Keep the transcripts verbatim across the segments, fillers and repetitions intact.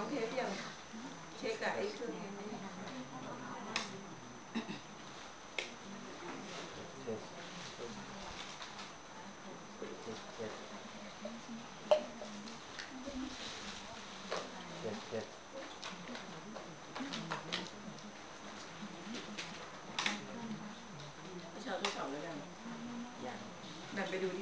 เทปยังเช็คกับไอ้เครื่องนี้เทสเทสเทสเทสเทสเทสพี่ชาวทดสอบแล้วกันอย่างแบบไปดูดิ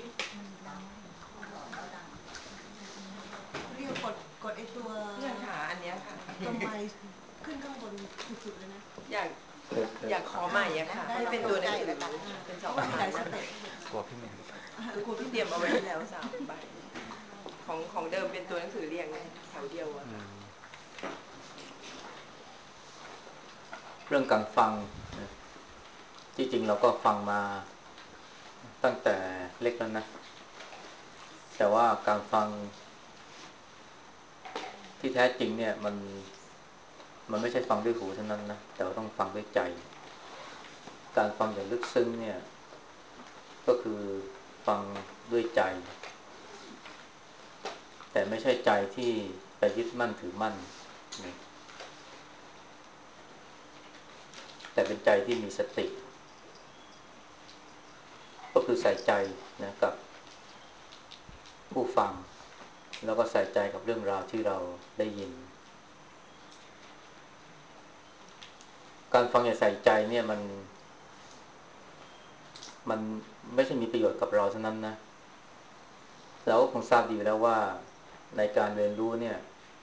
เรียกกดกดไอตัวเนี่ยค่ะอันเนี้ยค่ะตัวไมค์ขึ้นข้างบนสุดๆเลยนะอยากอยากขอใหม่อะค่ะให้เป็นตัวหนังสือเป็นสองพันนะกลัวพี่แมนคือครูที่เตรียมเอาไว้ให้แล้วสามใบของของเดิมเป็นตัวหนังสือเรียงแถวเดียวอะเรื่องการฟังที่จริงเราก็ฟังมาตั้งแต่เล็กแล้วนะแต่ว่าการฟังที่แท้จริงเนี่ยมันมันไม่ใช่ฟังด้วยหูเท่านั้นนะแต่ว่าต้องฟังด้วยใจการฟังอย่างลึกซึ้งเนี่ยก็คือฟังด้วยใจแต่ไม่ใช่ใจที่ไปยึดมั่นถือมั่นแต่เป็นใจที่มีสติก็คือใส่ใจนะกับผู้ฟังแล้วก็ใส่ใจกับเรื่องราวที่เราได้ยินการฟังอย่างใส่ใจเนี่ยมันมันไม่ใช่มีประโยชน์กับเราเท่านั้นนะเราก็คงทราบดีแล้วว่าในการเรียนรู้เนี่ย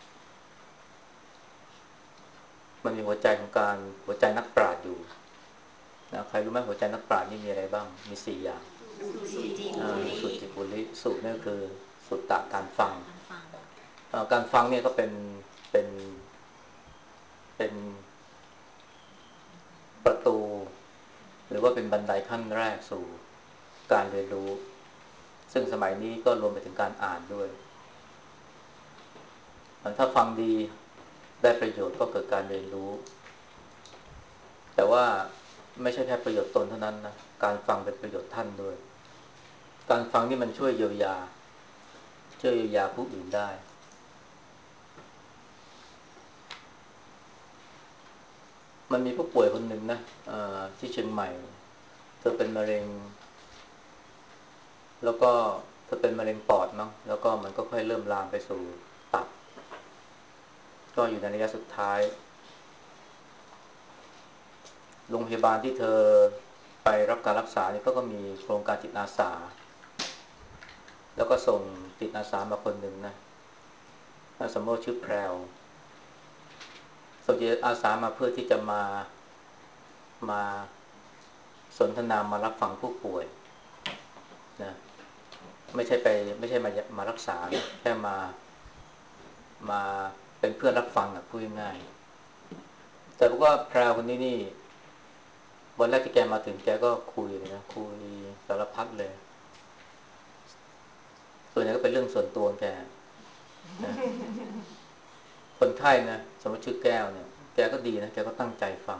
มันมีหัวใจของการหัวใจนักปราชญ์อยู่นะใครรู้ไหมหัวใจนักปราชญ์นี่มีอะไรบ้างมีสี่อย่างสุจิปุริสุจิปุริสุนี่คือสุตตะการฟังการฟังเนี่ยก็เป็นเป็นเป็นประตูหรือว่าเป็นบันไดขั้นแรกสู่การเรียนรู้ซึ่งสมัยนี้ก็รวมไปถึงการอ่านด้วยถ้าฟังดีได้ประโยชน์ก็เกิดการเรียนรู้แต่ว่าไม่ใช่แค่ประโยชน์ตนเท่านั้นนะการฟังเป็นประโยชน์ท่านด้วยการฟังนี่มันช่วยเยียวยาช่วยเยียวยาผู้อื่นได้มันมีผู้ป่วยคนหนึ่งนะที่เชียงใหม่เธอเป็นมะเร็งแล้วก็เธอเป็นมะเร็งปอดเนาะแล้วก็มันก็ค่อยเริ่มลามไปสู่ตับก็อยู่ในระยะสุดท้ายโรงพยาบาลที่เธอไปรับการรักษาเนี่ยก็ก็มีโครงการจิตอาสาแล้วก็ส่งจิตอาสามาคนหนึ่งนะสมมติชื่อแพรวส่งจิตอาสามาเพื่อที่จะมามาสนทนามารับฟังผู้ป่วยนะไม่ใช่ไปไม่ใช่มามารักษานะแค่มามาเป็นเพื่อนรับฟังนะพูดง่ายๆแต่พวกว่าแพรวคนนี้นี่วันแรกที่แกมาถึงแกก็คุยเลยนะคุยสารพัดเลยส่วนใหญ่ก็เป็นเรื่องส่วนตัวแกนะคนไข้นะสมมติชื่อแก้วเนี่ยแกก็ดีนะแกก็ตั้งใจฟัง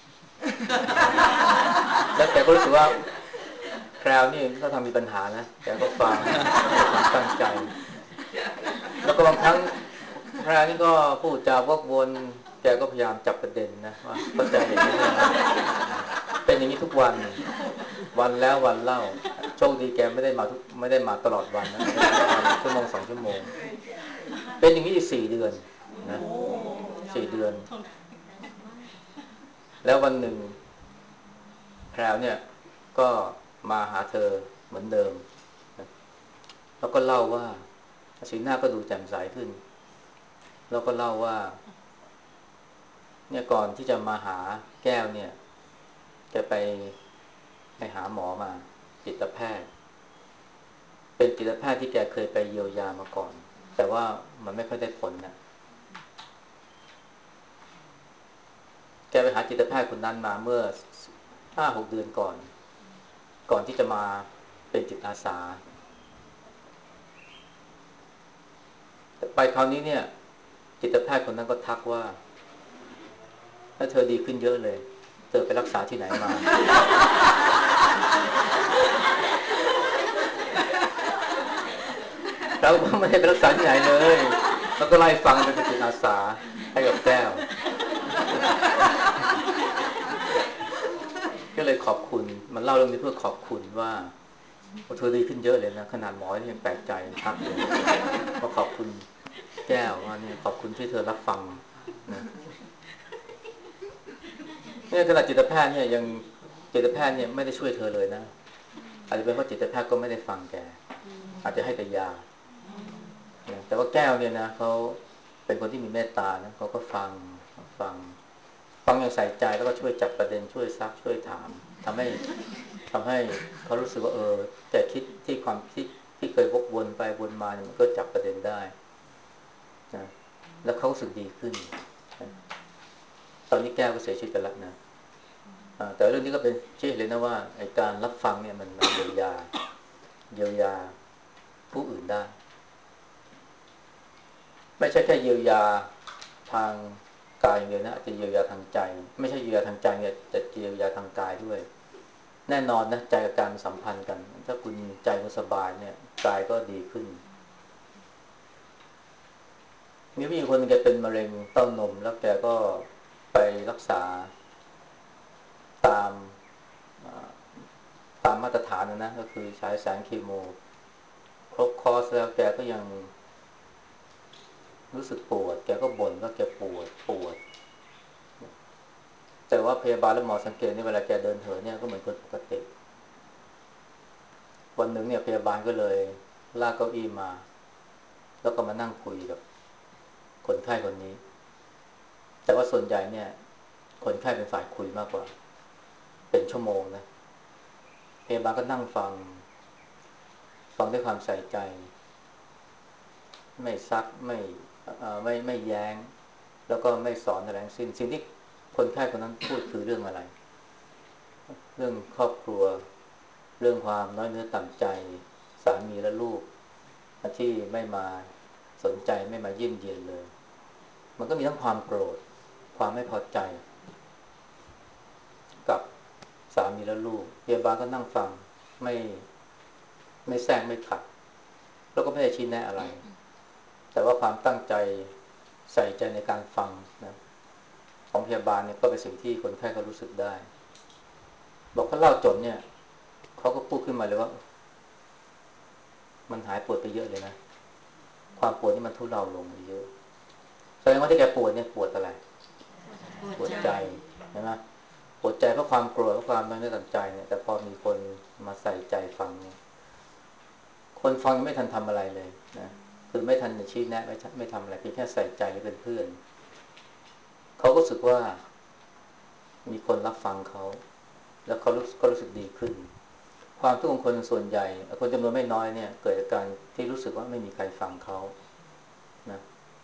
แล้วแกก็รู้สึกว่าแพรวนี่ถ้าทำมีปัญหานะแกก็ฟังตั้งใจแล้วก็บางครั้งแพรนี่ก็พูดจาวกวนแกก็พยายามจับประเด็นนะว่าเข้าใจอย่างนี้เป็นอย่างนี้ทุกวันวันแล้ววันเล่าโชคดีแกไม่ได้มาทุกไม่ได้มาตลอดวันนะชั่วโมงสองชั่วโมงเป็นอย่างนี้อีกสี่เดือนนะสี่เดือนแล้ววันหนึ่งแพรวเนี่ยก็มาหาเธอเหมือนเดิมแล้วก็เล่าว่าสีหน้าก็ดูแจ่มใสขึ้นแล้วก็เล่าว่าเนี่ยก่อนที่จะมาหาแก้วเนี่ยแกไปไปหาหมอมาจิตแพทย์เป็นจิตแพทย์ที่แกเคยไปเยียวยามาก่อนแต่ว่ามันไม่ค่อยได้ผลนะแกไปหาจิตแพทย์คนนั้นมาเมื่อห้าหกเดือนก่อนก่อนที่จะมาเป็นจิตอาสาไปคราวนี้เนี่ยจิตแพทย์คนนั้นก็ทักว่าถ้าเธอดีขึ้นเยอะเลยเธอไปรักษาที่ไหนมาเราก็ไม่ได้ไปรักษาที่ไหนเลยแล้วก็ไล่ฟังเป็นจิตอาสาให้กับแก้วก็เลยขอบคุณมันเล่าเรื่องนี้เพื่อขอบคุณว่าเธอดีขึ้นเยอะเลยนะขนาดหมอยังแปลกใจทักเลยก็ขอบคุณแก้วว่าเนี่ยขอบคุณที่เธอรับฟังนะเนี่ยขณะจิตแพทย์เนี่ยยังจิตแพทย์เนี่ยไม่ได้ช่วยเธอเลยนะอาจจะเป็นเพราะจิตแพทย์ก็ไม่ได้ฟังแกอาจจะให้แต่ยาแต่ว่าแก้วเนี่ยนะเขาเป็นคนที่มีเมตตานะเขาก็ฟังฟังฟังอย่างใส่ใจแล้วก็ช่วยจับประเด็นช่วยซักช่วยถามทำให้ทำให้เขารู้สึกว่าเออแต่คิดที่ความคิดที่เคยวกวนไปวนมาเนี่ยมันก็จับประเด็นได้นะแล้วเขารู้สึกดีขึ้นนะตอนนี้แก้วก็เสียชีวิตไปแล้วนะแต่เรื่องนี้ก็เป็นชี้เลยนะว่าไอ้การรับฟังเนี่ยมันเยียวยาเยียวยาผู้อื่นได้ไม่ใช่แค่เยียวยาทางกายอย่างเดียวนะอาจจะเยียวยาทางใจไม่ใช่เยียวยาทางใจเนี่ยแต่เยียวยาทางกายด้วยแน่นอนนะใจกับกายมันสัมพันธ์กันถ้าคุณใจคุณสบายเนี่ยกายก็ดีขึ้นมีผู้หญิงคนนึงแกเป็นมะเร็งเต้านมแล้วแกก็ไปรักษาตามตามมาตรฐานนะนะก็คือใช้แสงคีโมครบคอร์สแล้วแกก็ยังรู้สึกปวดแกก็บ่นว่าแกปวดปวดแต่ว่าพยาบาลและหมอสังเกตในเวลาแกเดินเหินเนี่ยก็เหมือนคนปกติวันหนึ่งเนี่ยพยาบาลก็เลยลากเก้าอี้มาแล้วก็มานั่งคุยกับคนไข้คนนี้แต่ว่าส่วนใหญ่เนี่ยคนไข้เป็นฝ่ายคุยมากกว่าเป็นชั่วโมงนะพยาบาลก็นั่งฟังฟังด้วยความใส่ใจไม่ซักไม่ไม่ไม่แย้งแล้วก็ไม่สอนอะไรทั้งสิ้นสิ่งที่คนไข้คนนั้นพูดคือเรื่องอะไรเรื่องครอบครัวเรื่องความน้อยเนื้อต่ำใจสามีและลูกที่ไม่มาสนใจไม่มาเยี่ยมเยียนเลยมันก็มีทั้งความโกรธความไม่พอใจกับสามีและลูกพยาบาลก็นั่งฟังไม่ไม่แทรกไม่ขัดแล้วก็ไม่ได้ชี้แนะอะไรแต่ว่าความตั้งใจใส่ใจในการฟังนะของพยาบาลเนี่ยก็เป็นสิ่งที่คนไข้เขารู้สึกได้บอกเขาเล่าจบเนี่ยเขาก็พูดขึ้นมาเลยว่ามันหายปวดไปเยอะเลยนะความปวดนี่มันทุเลาลงไปเยอะแสดงว่าที่แกปวดเนี่ยปวดอะไรปวดใจใช่ไหมปวดใจเพราะความโกรธเพราะความไม่ไว้วางใจเนี่ยแต่พอมีคนมาใส่ใจฟังเนี่ยคนฟังไม่ทันทำอะไรเลยนะคือไม่ทันจะชี้แนะไม่ไม่ทำอะไรเพียงแค่ใส่ใจและเป็นเพื่อนเขาก็รู้สึกว่ามีคนรับฟังเขาแล้วเขารู้ก็รู้สึกดีขึ้นความทุกข์ของคนส่วนใหญ่คนจำนวนไม่น้อยเนี่ยเกิดจากการที่รู้สึกว่าไม่มีใครฟังเขานะ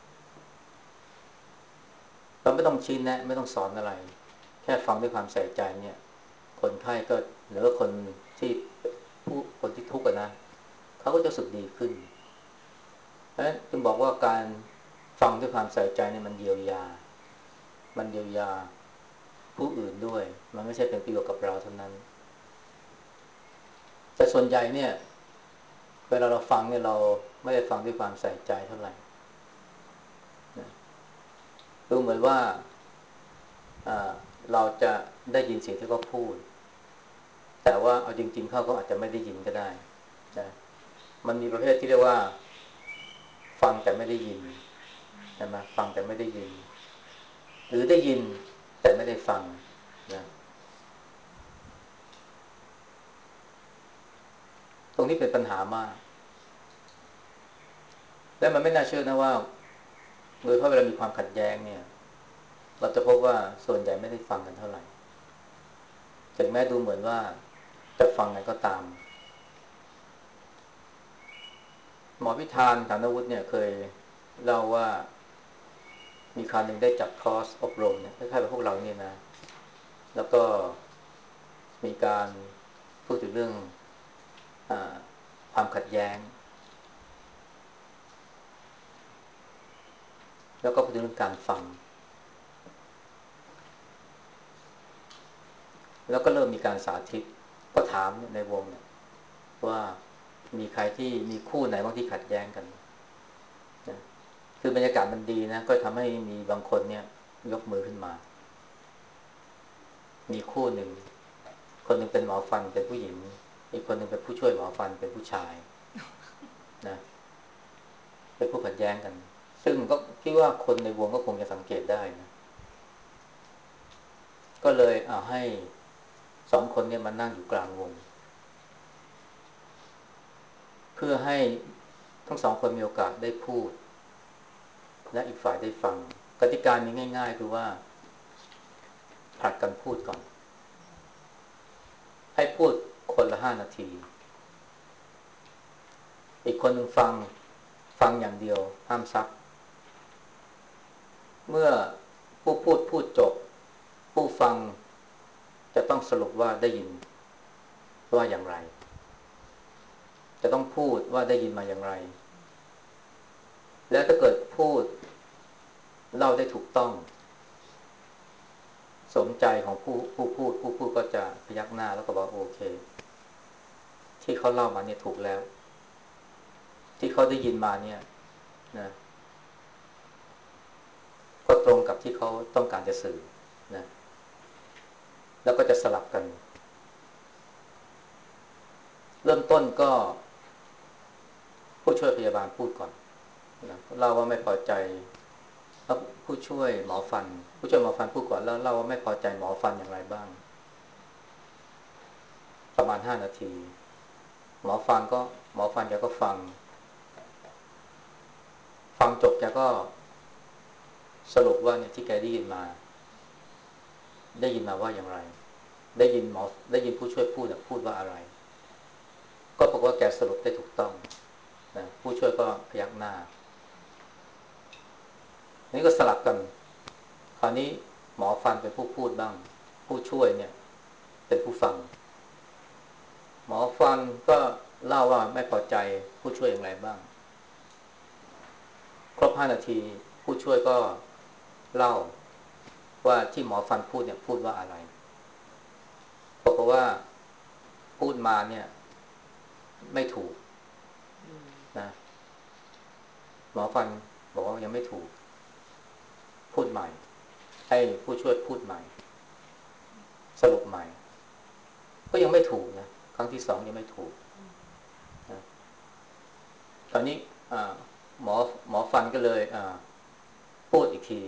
เราไม่ต้องชี้แนะไม่ต้องสอนอะไรแค่ฟังด้วยความใส่ใจเนี่ยคนไข้ก็หรือว่าคนที่ผู้คนที่ทุกข์นะเขาก็จะรู้สึกดีขึ้นเพราะฉะนั้นจึงบอกว่าการฟังด้วยความใส่ใจเนี่ยมันเยียวยามันเยียวยาผู้อื่นด้วยมันไม่ใช่เป็นประโยชน์กับเราเท่านั้นแต่ส่วนใหญ่เนี่ยเวลาเราฟังเนี่ยเราไม่ได้ฟังด้วยความใส่ใจเท่าไหร่ดูเหมือนว่าเราจะได้ยินเสียงที่เขาพูดแต่ว่าเอาจริงๆเขาก็อาจจะไม่ได้ยินก็ได้นะมันมีประเภทที่เรียกว่าฟังแต่ไม่ได้ยินใช่ไหมฟังแต่ไม่ได้ยินหรือได้ยินแต่ไม่ได้ฟังนะตรงนี้เป็นปัญหามากและมันไม่น่าเชื่อนะว่าโดยเฉพาะเวลามีความขัดแย้งเนี่ยเราจะพบว่าส่วนใหญ่ไม่ได้ฟังกันเท่าไหร่ถึงแม้ดูเหมือนว่าจะฟังกันก็ตามหมอพิธานฐานวุฒิเนี่ยเคยเล่าว่ามีคราวหนึ่งได้จัดคอร์สอบรมเนี่ยคล้ายๆแบบพวกเราเนี่ยนะแล้วก็มีการพูดถึงเรื่องอความขัดแย้งแล้วก็พูดถึงเรื่องการฟังแล้วก็เริ่มมีการสาธิตก็ถามในวงเนี่ยว่ามีใครที่มีคู่ไหนบ้างที่ขัดแย้งกันนะคือบรรยากาศมันดีนะก็ทำให้มีบางคนเนี่ยยกมือขึ้นมามีคู่หนึ่งคนหนึ่งเป็นหมอฟันเป็นผู้หญิงอีกคนหนึ่งเป็นผู้ช่วยหมอฟันเป็นผู้ชายนะเป็นผู้ขัดแย้งกันซึ่งก็คิดว่าคนในวงก็คงจะสังเกตได้นะก็เลยเอาให้สองคนเนี่ยมานั่งอยู่กลางวงเพื่อให้ทั้งสองคนมีโอกาสได้พูดและอีกฝ่ายได้ฟังกติกามีง่ายๆคือว่าผลัดกันพูดก่อนให้พูดคนละห้านาทีอีกคนหนึ่งฟังฟังอย่างเดียวห้ามซักเมื่อผู้พูดพูดจบผู้ฟังจะต้องสรุปว่าได้ยินว่าอย่างไรจะต้องพูดว่าได้ยินมาอย่างไรแล้วถ้าเกิดพูดเล่าได้ถูกต้องสมใจของผู้ผู้พูดผู้พูดก็จะพยักหน้าแล้วก็บอกโอเคที่เขาเล่ามาเนี่ยถูกแล้วที่เขาได้ยินมาเนี่ยนะก็ตรงกับที่เขาต้องการจะสื่อนะแล้วก็จะสลับกันเริ่มต้นก็ผู้ช่วยพยาบาลพูดก่อนนะเล่าว่าไม่พอใจแล้วผู้ช่วยหมอฟันผู้ช่วยหมอฟันพูดก่อนแล้วเล่าว่าไม่พอใจหมอฟันอย่างไรบ้างประมาณห้านาทีหมอฟังก็หมอฟันแกก็ฟังฟังจบแกก็สรุปว่าเนี่ยที่แกได้ยินมาได้ยินมาว่าอย่างไรได้ยินหมอได้ยินผู้ช่วยพูดเนี่ยพูดว่าอะไรก็บอกว่าแกสรุปได้ถูกต้องนะผู้ช่วยก็พยักหน้านี่ก็สลับกันคราวนี้หมอฟันเป็นผู้พูดบ้างผู้ช่วยเนี่ยเป็นผู้ฟังหมอฟันก็เล่าว่าไม่พอใจผู้ช่วยอย่างไรบ้างครบห้านาทีผู้ช่วยก็เล่าว่าที่หมอฟันพูดเนี่ยพูดว่าอะไรบอกว่าพูดมาเนี่ยไม่ถูกนะหมอฟันบอกว่ายังไม่ถูกพูดใหม่ให้ผู้ช่วยพูดใหม่สรุปใหม่ก็ยังไม่ถูกนะครั้งที่สองยังไม่ถูกนะตอนนี้หมอหมอฟันก็เลยพูดอีกที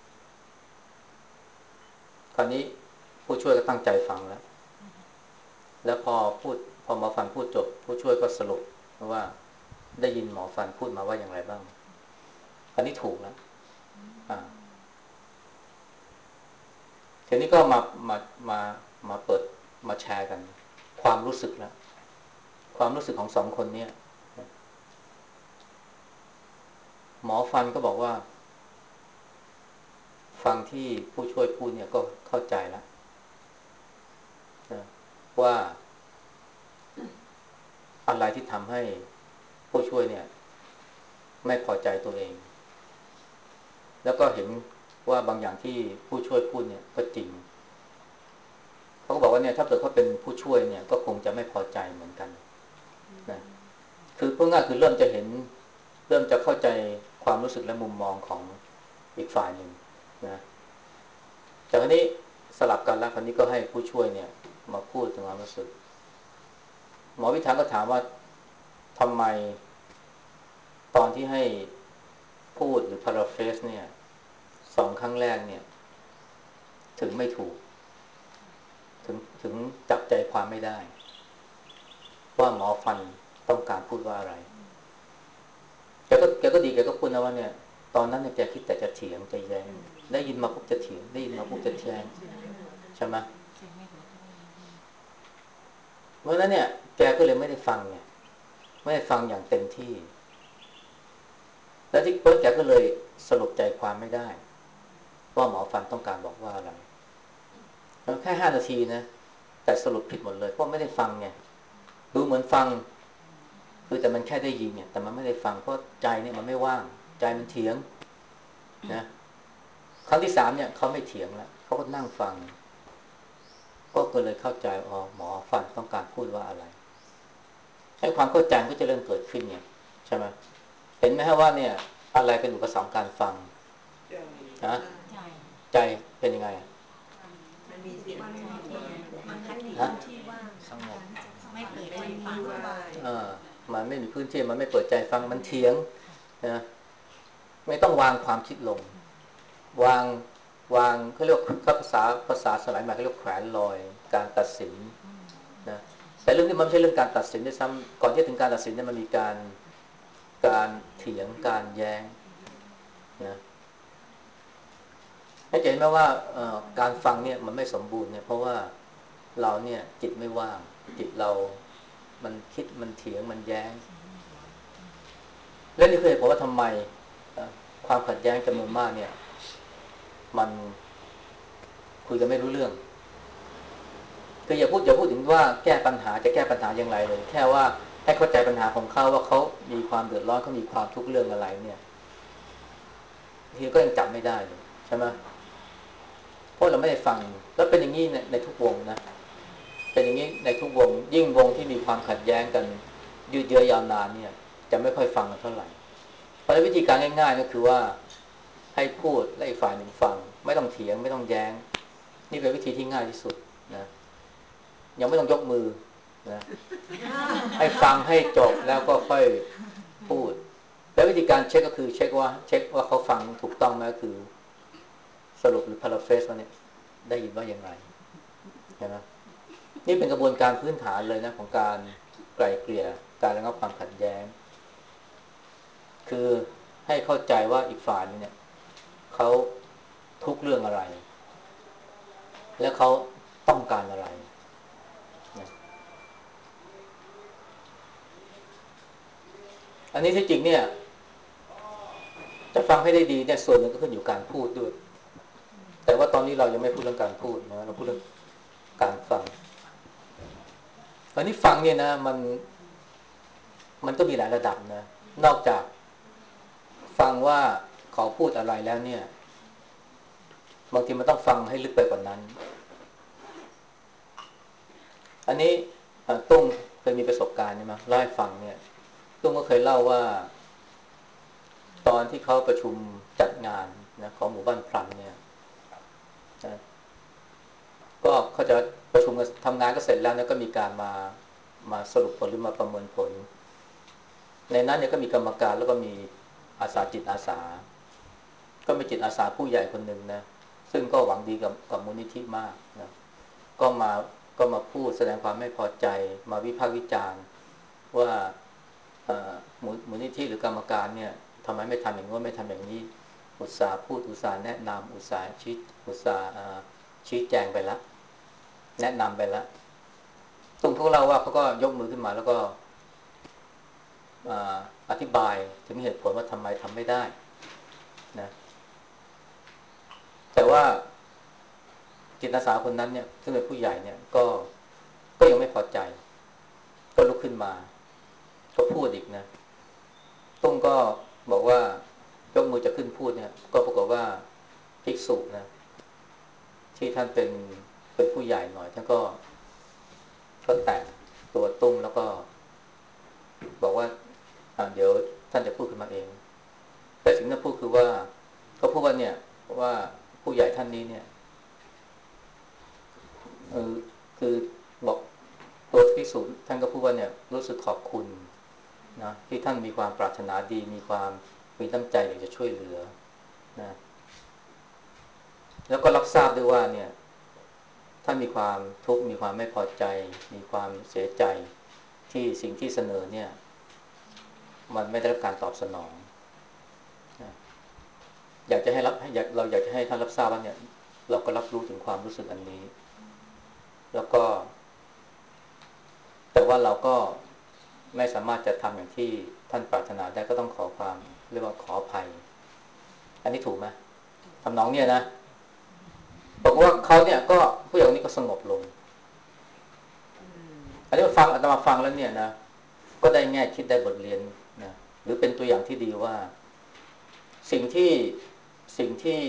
คราวนี้ผู้ช่วยก็ตั้งใจฟังแล้วแล้วพอพูดพอหมอฟันพูดจบผู้ช่วยก็สรุปว่าได้ยินหมอฟันพูดมาว่าอย่างไรบ้างอันนี้ถูกแล้วทีนี้ก็มามามามาเปิดมาแชร์กันความรู้สึกแล้วความรู้สึกของสองคนนี้หมอฟันก็บอกว่าฟังที่ผู้ช่วยพูดเนี่ยก็เข้าใจแล้วว่าอะไรที่ทำให้ผู้ช่วยเนี่ยไม่พอใจตัวเองแล้วก็เห็นว่าบางอย่างที่ผู้ช่วยพูดเนี่ยก็จริงเขาก็บอกว่าเนี่ยถ้าเกิดเขาเป็นผู้ช่วยเนี่ยก็คงจะไม่พอใจเหมือนกันนะคือพูดง่ายคือเริ่มจะเห็นเริ่มจะเข้าใจความรู้สึกและมุมมองของอีกฝ่ายหนึ่งนะจากนี้สลับกันแล้วคราวนี้ก็ให้ผู้ช่วยเนี่ยมาพูดถึงความรู้สึกหมอวิธาก็ถามว่าทำไมตอนที่ให้พูดหรือ paraphrase เนี่ยสองครั้งแรกเนี่ยถึงไม่ถูกถึงถึงจับใจความไม่ได้ว่าหมอฟันต้องการพูดว่าอะไรแกก็แกก็ดีแกก็พูดนะว่าเนี่ยตอนนั้นเนี่ยแกคิดแต่จะเถียงจะแย้งได้ยินมาปุ๊บจะเถียงได้ยินมาปุ๊บจะแย้งใช่ไหมเพราะฉะนั้นเนี่ยแกก็เลยไม่ได้ฟังเนี่ยไม่ได้ฟังอย่างเต็มที่แล้วที่เปิ้ลแกก็เลยสรุปใจความไม่ได้ว่าหมอฟันต้องการบอกว่าอะไรแค่ห้านาทีนะแต่สรุปผิดหมดเลยเพราะไม่ได้ฟังไงดูเหมือนฟังคือแต่มันแค่ได้ยินเนี่ยแต่มันไม่ได้ฟังเพราะใจเนี่ยมันไม่ว่างใจมันเถียงนะครั้งที่สามเนี่ยเขาไม่เถียงแล้วเขาก็นั่งฟังก็เลยเข้าใจอ๋อหมอฟันต้องการพูดว่าอะไรให้ความเข้าใจก็จะเริ่มเกิดขึ้นเนี่ยใช่ไหมเห็นไหมฮะว่าเนี่ยออะไรเป็นอุปสรรคการฟังนะใจเป็นยังไงมันมีเสียงมันมันมันมันไม่มีฮะพื้นที่ว่างสงบไม่เปิดไม่ฟังเออมันไม่มีพื้นที่มันไม่เปิดใจฟังมันเถียงนะไม่ต้องวางความคิดลงวางวางเขาเรียกภาษาภาษาสมัยใหม่เขาเรียกแขวนลอยการตัดสินนะแต่เรื่องนี้มันไม่ใช่เรื่องการตัดสินด้วยซ้ำก่อนที่ถึงการตัดสินเนี่ยมันมีการการเถียงการแย้งนะให้เห็นไหมว่าการฟังเนี่ยมันไม่สมบูรณ์เนี่ยเพราะว่าเราเนี่ยจิตไม่ว่างจิตเรามันคิดมันเถียงมันแย้งและนี่คือเหตุผลว่าทำไมความขัดแย้งจำนวนมากเนี่ยมันคุยกันไม่รู้เรื่องคืออย่าพูดอย่าพูดถึงว่าแก้ปัญหาจะแก้ปัญหาอย่างไรเลยแค่ว่าให้เข้าใจปัญหาของเขาว่าเขามีความเดือดร้อนเขามีความทุกข์เรื่องอะไรเนี่ยทีก็ยังจับไม่ได้เลยใช่ไหมเพราะเราไม่ได้ฟังแล้วเป็นอย่างนี้ในในทุกวงนะเป็นอย่างนี้ในทุกวงยิ่งวงที่มีความขัดแย้งกันยืดเยื้อยาวนานเนี่ยจะไม่ค่อยฟังกันเท่าไหร่เพราะวิธีการง่ายๆก็คือว่าให้พูดและอีกฝ่ายหนึ่งฟังไม่ต้องเถียงไม่ต้องแย้งนี่เป็นวิธีที่ง่ายที่สุดนะยังไม่ต้องยกมือนะให้ฟังให้จบแล้วก็ค่อยพูดแล้ววิธีการเช็คก็คือเช็คว่าเช็คว่าเขาฟังถูกต้องไหมคือสรุปหรือ paraphrase ว่าเนี่ยได้ยินว่ายังไงใช่ไหมนี่เป็นกระบวนการพื้นฐานเลยนะของการไกล่เกลี่ยการระงับความขัดแย้งคือให้เข้าใจว่าอีกฝ่ายนึงเนี่ยเขาทุกเรื่องอะไรและเขาต้องการอะไรนะอันนี้ที่จริงเนี่ยจะฟังให้ได้ดีเนี่ยส่วนหนึ่งก็ขึ้นอยู่การพูดด้วยแต่ว่าตอนนี้เรายังไม่พูดเรื่องการพูดนะเราพูดเรื่องการฟังอันนี้ฟังเนี่ยนะมันมันก็มีหลายระดับนะนอกจากฟังว่าเขาพูดอะไรแล้วเนี่ยบางทีมันต้องฟังให้ลึกไปกว่านั้นอันนี้ตุ้งเคยมีประสบการณ์ใช่ไหมเล่าให้ฟังเนี่ยตุ้งก็เคยเล่าว่าตอนที่เขาประชุมจัดงานนะของหมู่บ้านพลันเนี่ยนะก็เขาจะประชุมกันทำงานก็เสร็จแล้วนะก็มีการมามาสรุปผลหรือมาประเมินผลในนั้นเนี่ยก็มีกรรมการแล้วก็มีอาสาจิตอาสาก็มีจิตอาสาผู้ใหญ่คนหนึ่งนะซึ่งก็หวังดีกับกับมูลนิธิมากนะก็มาก็มาพูดแสดงความไม่พอใจมาวิพากษ์วิจารณ์ว่ามูลมูลนิธิหรือกรรมการเนี่ยทำไมไม่ทำอย่างนู้นไม่ทำอย่างนี้อุตส่าห์พูดอุตส่าห์แนะนำอุตส่าห์ชี้อุตส่าห์ชี้แจงไปแล้วแนะนำไปแล้วตรงพวกเราว่าเขาก็ยกมือขึ้นมาแล้วก็อธิบายถึงเหตุผลว่าทำไมทำไม่ได้นะแต่ว่าจิตอาสาคนนั้นเนี่ยซึ่งเป็นผู้ใหญ่เนี่ยก็ก็ยังไม่พอใจก็ลุกขึ้นมาก็พูดอีกนะตุ้งก็บอกว่ายกมือจะขึ้นพูดเนี่ยก็ปรากฏว่าภิกษุนะที่ท่านเป็นเป็นผู้ใหญ่หน่อยท่านก็ก็แตะตัวตุ้งแล้วก็บอกว่าเดี๋ยวท่านจะพูดขึ้นมาเองแต่สิ่งที่พูดคือว่าก็พูดว่าเนี่ยว่าผู้ใหญ่ท่านนี้เนี่ยเออคือบอกตัวภิกษุท่านก็พูดว่าเนี่ยรู้สึกขอบคุณนะที่ท่านมีความปรารถนาดีมีความมีน้ำใจอยากจะช่วยเหลือนะแล้วก็รับทราบด้วยว่าเนี่ยท่านมีความทุกข์มีความไม่พอใจมีความเสียใจที่สิ่งที่เสนอเนี่ยมันไม่ได้รับการตอบสนองนะอยากจะให้รับให้เราอยากจะให้ท่านรับทราบว่าเนี่ยเราก็รับรู้ถึงความรู้สึกอันนี้แล้วก็แต่ว่าเราก็ไม่สามารถจะทำอย่างที่ท่านปรารถนาได้ก็ต้องขอความเรียกว่าขออภัยอันนี้ถูกไหมทำนองเนี่ยนะบอกว่าเขาเนี่ยก็ผู้ใหญ่คนนี้ก็สงบลงอันนี้ฟังอาตมาฟังแล้วเนี่ยนะก็ได้แง่คิดได้บทเรียนนะหรือเป็นตัวอย่างที่ดีว่าสิ่งที่สิ่งที่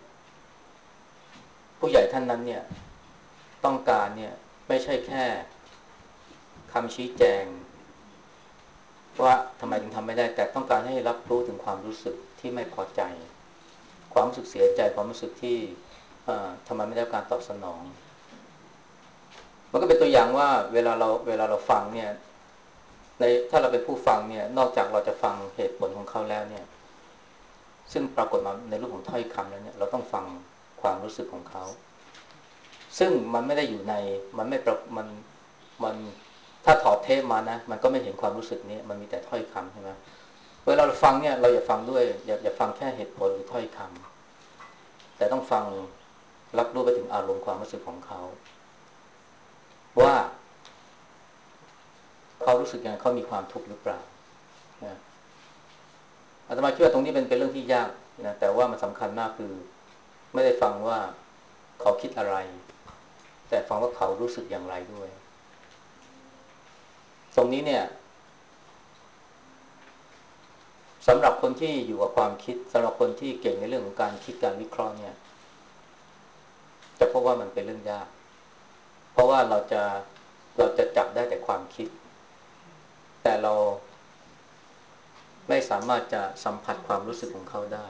ผู้ใหญ่ท่านนั้นเนี่ยต้องการเนี่ยไม่ใช่แค่คำชี้แจงว่าทำไมถึงทำไม่ได้แต่ต้องการให้รับรู้ถึงความรู้สึกที่ที่ไม่พอใจความรู้สึกเสียใจความรู้สึกที่ทำไมไม่ได้รับการตอบสนองมันก็เป็นตัวอย่างว่าเวลาเราเวลาเราฟังเนี่ยในถ้าเราเป็นผู้ฟังเนี่ยนอกจากเราจะฟังเหตุผลของเขาแล้วเนี่ยซึ่งปรากฏมาในรูปของถ้อยคำแล้วเนี่ยเราต้องฟังความรู้สึกของเขาซึ่งมันไม่ได้อยู่ในมันไม่มันมันถ้าถอดเทปมานะมันก็ไม่เห็นความรู้สึกนี้มันมีแต่ถ้อยคำใช่ไหมเวลาเราฟังเนี่ยเราอย่าฟังด้วยอย่าอย่าฟังแค่เหตุผลหรือถ้อยคำแต่ต้องฟังรับรู้ไปถึงอารมณ์ความรู้สึกของเขาว่าเขารู้สึกยังไงเขามีความทุกข์หรือเปล่านะอาตมาคิดว่าตรงนี้เป็นเป็นเรื่องที่ยากนะแต่ว่ามันสำคัญมากคือไม่ได้ฟังว่าเขาคิดอะไรแต่ฟังว่าเขารู้สึกอย่างไรด้วยตรงนี้เนี่ยสำหรับคนที่อยู่กับความคิดสำหรับคนที่เก่งในเรื่องของการคิดการวิเคราะห์เนี่ยจะพบว่ามันเป็นเรื่องยากเพราะว่าเราจะเราจะจับได้แต่ความคิดแต่เราไม่สามารถจะสัมผัสความรู้สึกของเขาได้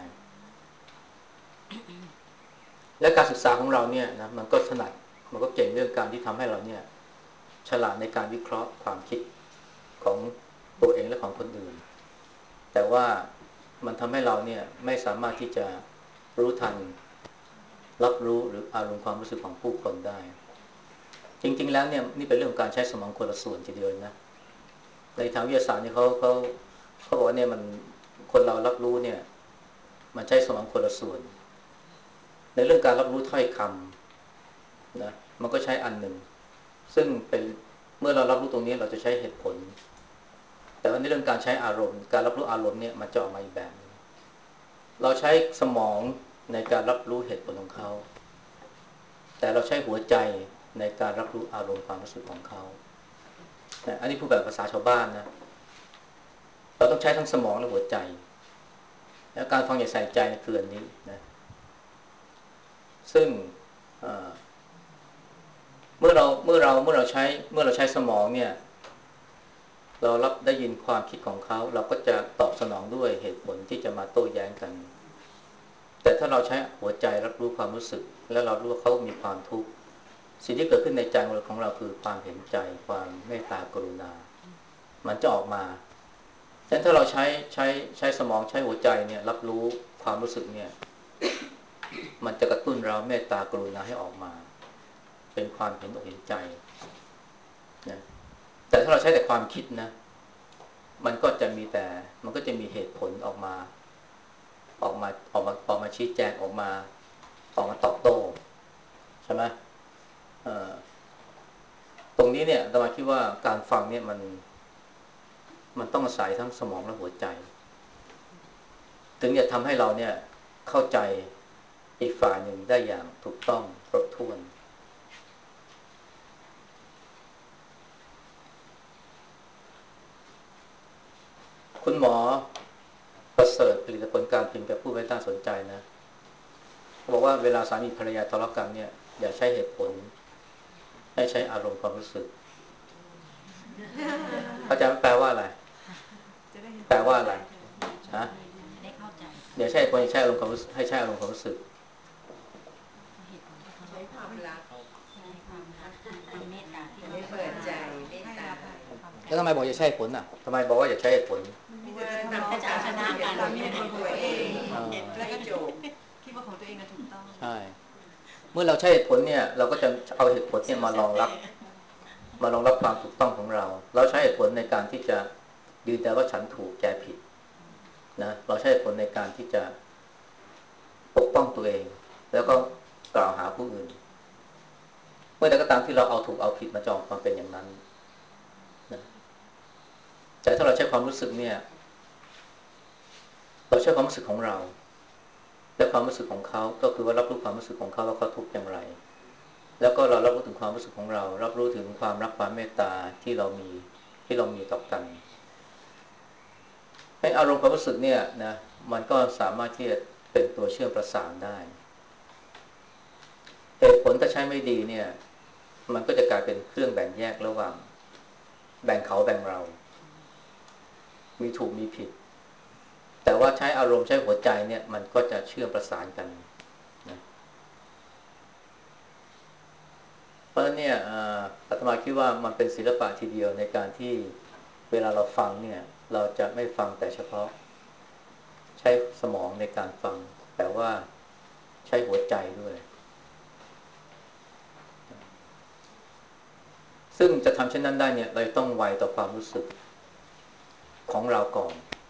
และการศึกษาของเราเนี่ยนะมันก็ถนัดมันก็เก่งเรื่องการที่ทำให้เราเนี่ยฉลาดในการวิเคราะห์ความคิดของตัวเองและของคนอื่นแต่ว่ามันทำให้เราเนี่ยไม่สามารถที่จะรู้ทันรับรู้หรืออารมณ์ความรู้สึกของผู้คนได้จริงๆแล้วเนี่ยนี่เป็นเรื่องของการใช้สมองคนละส่วนทีเดียวนะในทางวิทยาศาสตร์เนี่ยเขาเขาเขาบอกว่าเนี่ยมันคนเรารับรู้เนี่ยมันใช้สมองคนละส่วนในเรื่องการรับรู้ถ้อยคำนะมันก็ใช้อันหนึ่งซึ่งเป็นเมื่อเรารับรู้ตรงนี้เราจะใช้เหตุผลแต่ว่าในเรื่องการใช้อารมณ์การรับรู้อารมณ์เนี่ยมันจะออกมาอีกแบบเราใช้สมองในการรับรู้เหตุผลของเขาแต่เราใช้หัวใจในการรับรู้อารมณ์ความรู้สึกของเขาอันนี้พูดแบบภาษาชาวบ้านนะเราต้องใช้ทั้งสมองและหัวใจและการฟังอย่างใส่ใจคืออันนี้นะซึ่งเมื่อเราเมื่อเราเมื่อเราใช้เมื่อเราใช้สมองเนี่ยเรารับได้ยินความคิดของเขาเราก็จะตอบสนองด้วยเหตุผลที่จะมาโต้แย้งกันแต่ถ้าเราใช้หัวใจรับรู้ความรู้สึกและเรารู้ว่าเขามีความทุกข์สิ่งที่เกิดขึ้นในใจของเราคือความเห็นใจความเมตตากรุณามันจะออกมาฉะนั้นถ้าเราใช้ใช้ใช้สมองใช้หัวใจเนี่ยรับรู้ความรู้สึกเนี่ยมันจะกระตุ้นเราเมตตากรุณาให้ออกมาเป็นความเห็นอกเห็นใจนะแต่ถ้าเราใช้แต่ความคิดนะมันก็จะมีแต่มันก็จะมีเหตุผลออกมาออกมาออกมาออกมาชี้แจงออกมาออกมาตอบโต้ใช่ไหมตรงนี้เนี่ยอาตมาคิดว่าการฟังเนี่ยมันมันต้องอาศัยทั้งสมองและหัวใจถึงจะทำให้เราเนี่ยเข้าใจอีกฝ่ายหนึ่งได้อย่างถูกต้องครบถ้วนคุณหมอประเสริฐผลิตผลการพิมพ์แกพูดไว้น่าสนใจนะเขาบอกว่าเวลาสามีภรรยาทะเลาะกันเนี่ยอย่าใช้เหตุผลให้ใช้อารมณ์ความรู้สึกเขาจะแปลว่าอะไรแปลว่าอะไรฮะได้เข้าใจเดี๋ยวใช้คนใช้อารมณ์ความรู้สึกให้ใช้อารมณ์ความรู้สึกใช้ความรักใช้ความรักความเมตตาที่ไม่เปิดใจเมตตาแล้วทำไมบอกอย่าใช้เหตุผลอ่ะทำไมบอกว่าอย่าใช้เหตุผลมีแต่ทำให้ชนะกันมีแต่ของตัวเองแล้วก็จบคิดว่าของตัวเองถูกต้องใช่เมื่อเราใช้เหตุผลเนี่ยเราก็จะเอาเหตุผลเนี่ยมารองรับมารองรับความถูกต้องของเราเราใช้เหตุผลในการที่จะยืนยันว่าฉันถูกแกผิดนะเราใช้เหตุผลในการที่จะปกป้องตัวเองแล้วก็กล่าวหาผู้อื่นเมื่อใดก็ตามที่เราเอาถูกเอาผิดมาจองความเป็นอย่างนั้นนะแต่ถ้าเราใช้ความรู้สึกเนี่ยเราใช้ความรู้สึกของเราและความรู้สึกของเขาก็คือว่ารับรู้ความรู้สึกของเขาว่าเขาทุกข์อย่างไรแล้วก็เรารับรู้ถึงความรู้สึกของเรารับรู้ถึงความรักความเมตตาที่เรามีที่เรามีต่อกันให้อารมณ์ความรู้สึกเนี่ยนะมันก็สามารถที่จะเป็นตัวเชื่อมประสานได้เหตุผลถ้าใช้ไม่ดีเนี่ยมันก็จะกลายเป็นเครื่องแบ่งแยกระหว่างแบ่งเขาแบ่งเรามีถูกมีผิดแต่ว่าใช้อารมณ์ใช้หัวใจเนี่ยมันก็จะเชื่อมประสานกันนะเพราะฉะนั้นเนี่ยอาตมาคิดว่ามันเป็นศิลปะทีเดียวในการที่เวลาเราฟังเนี่ยเราจะไม่ฟังแต่เฉพาะใช้สมองในการฟังแต่ว่าใช้หัวใจด้วยซึ่งจะทำเช่นนั้นได้เนี่ยเราต้องไวต่อความรู้สึกของเราก่อน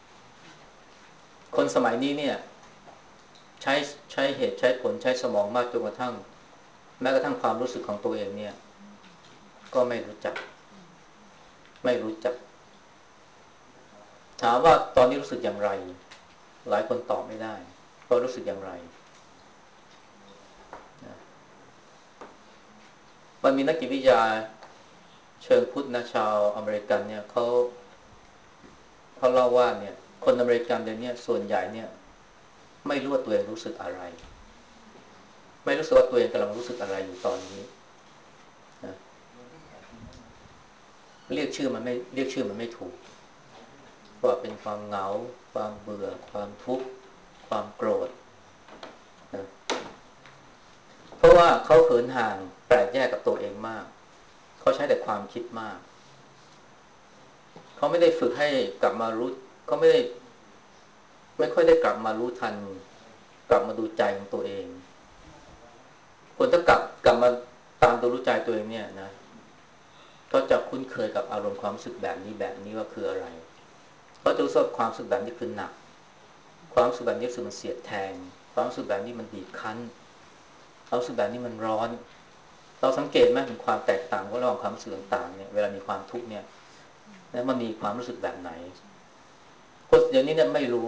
คนสมัยนี้เนี่ยใช้ใช้เหตุใช้ผลใช้สมองมากจนกระทั่งแม้กระทั่งความรู้สึกของตัวเองเนี่ยก็ไม่รู้จักไม่รู้จักถามว่าตอนนี้รู้สึกอย่างไรหลายคนตอบไม่ได้เพราะรู้สึกอย่างไรนะมันมีนักจิตวิทยาเชิงพุทธนะชาวอเมริกันเนี่ยเขาเขาเล่าว่าเนี่ยคนอเมริกันเดี๋ยวนี้ส่วนใหญ่เนี่ยไม่รู้ว่าตัวเองรู้สึกอะไรไม่รู้สึกว่าตัวเองกำลังรู้สึกอะไรอยู่ตอนนี้นะเรียกชื่อมันไม่เรียกชื่อมันไม่ถูกว่าเป็นความเหงาความเบื่อความทุกข์ความโกรธนะเพราะว่าเขาเหินห่างแปลกแยกกับตัวเองมากเขาใช้แต่ความคิดมากเขาไม่ได้ฝึกให้กลับมารู้เขาไม่ได้ไม่ค่อยได้กลับมารู้ทันกลับมาดูใจของตัวเองคนถ้ากลับกลับมาตามตัวรู้ใจตัวเองเนี่ยนะก็จะคุ้นเคยกับอารมณ์ความรู้สึกแบบนี้แบบนี้ว่าคืออะไรเขาจะรู้สึกความรู้สึกแบบนี้คือหนักความรู้สึกแบบนี้รู้สึกมันเสียดแทงความรู้สึกแบบนี้มันบีบคั้นความรู้สึกแบบนี้มันร้อนเราสังเกตไหมถึงความแตกต่างระหว่างความรู้สึกต่างๆเนี่ยเวลามีความทุกข์เนี่ยแล้วมันมีความรู้สึกแบบไหนคนเดี๋ยวนี้เนี่ยไม่รู้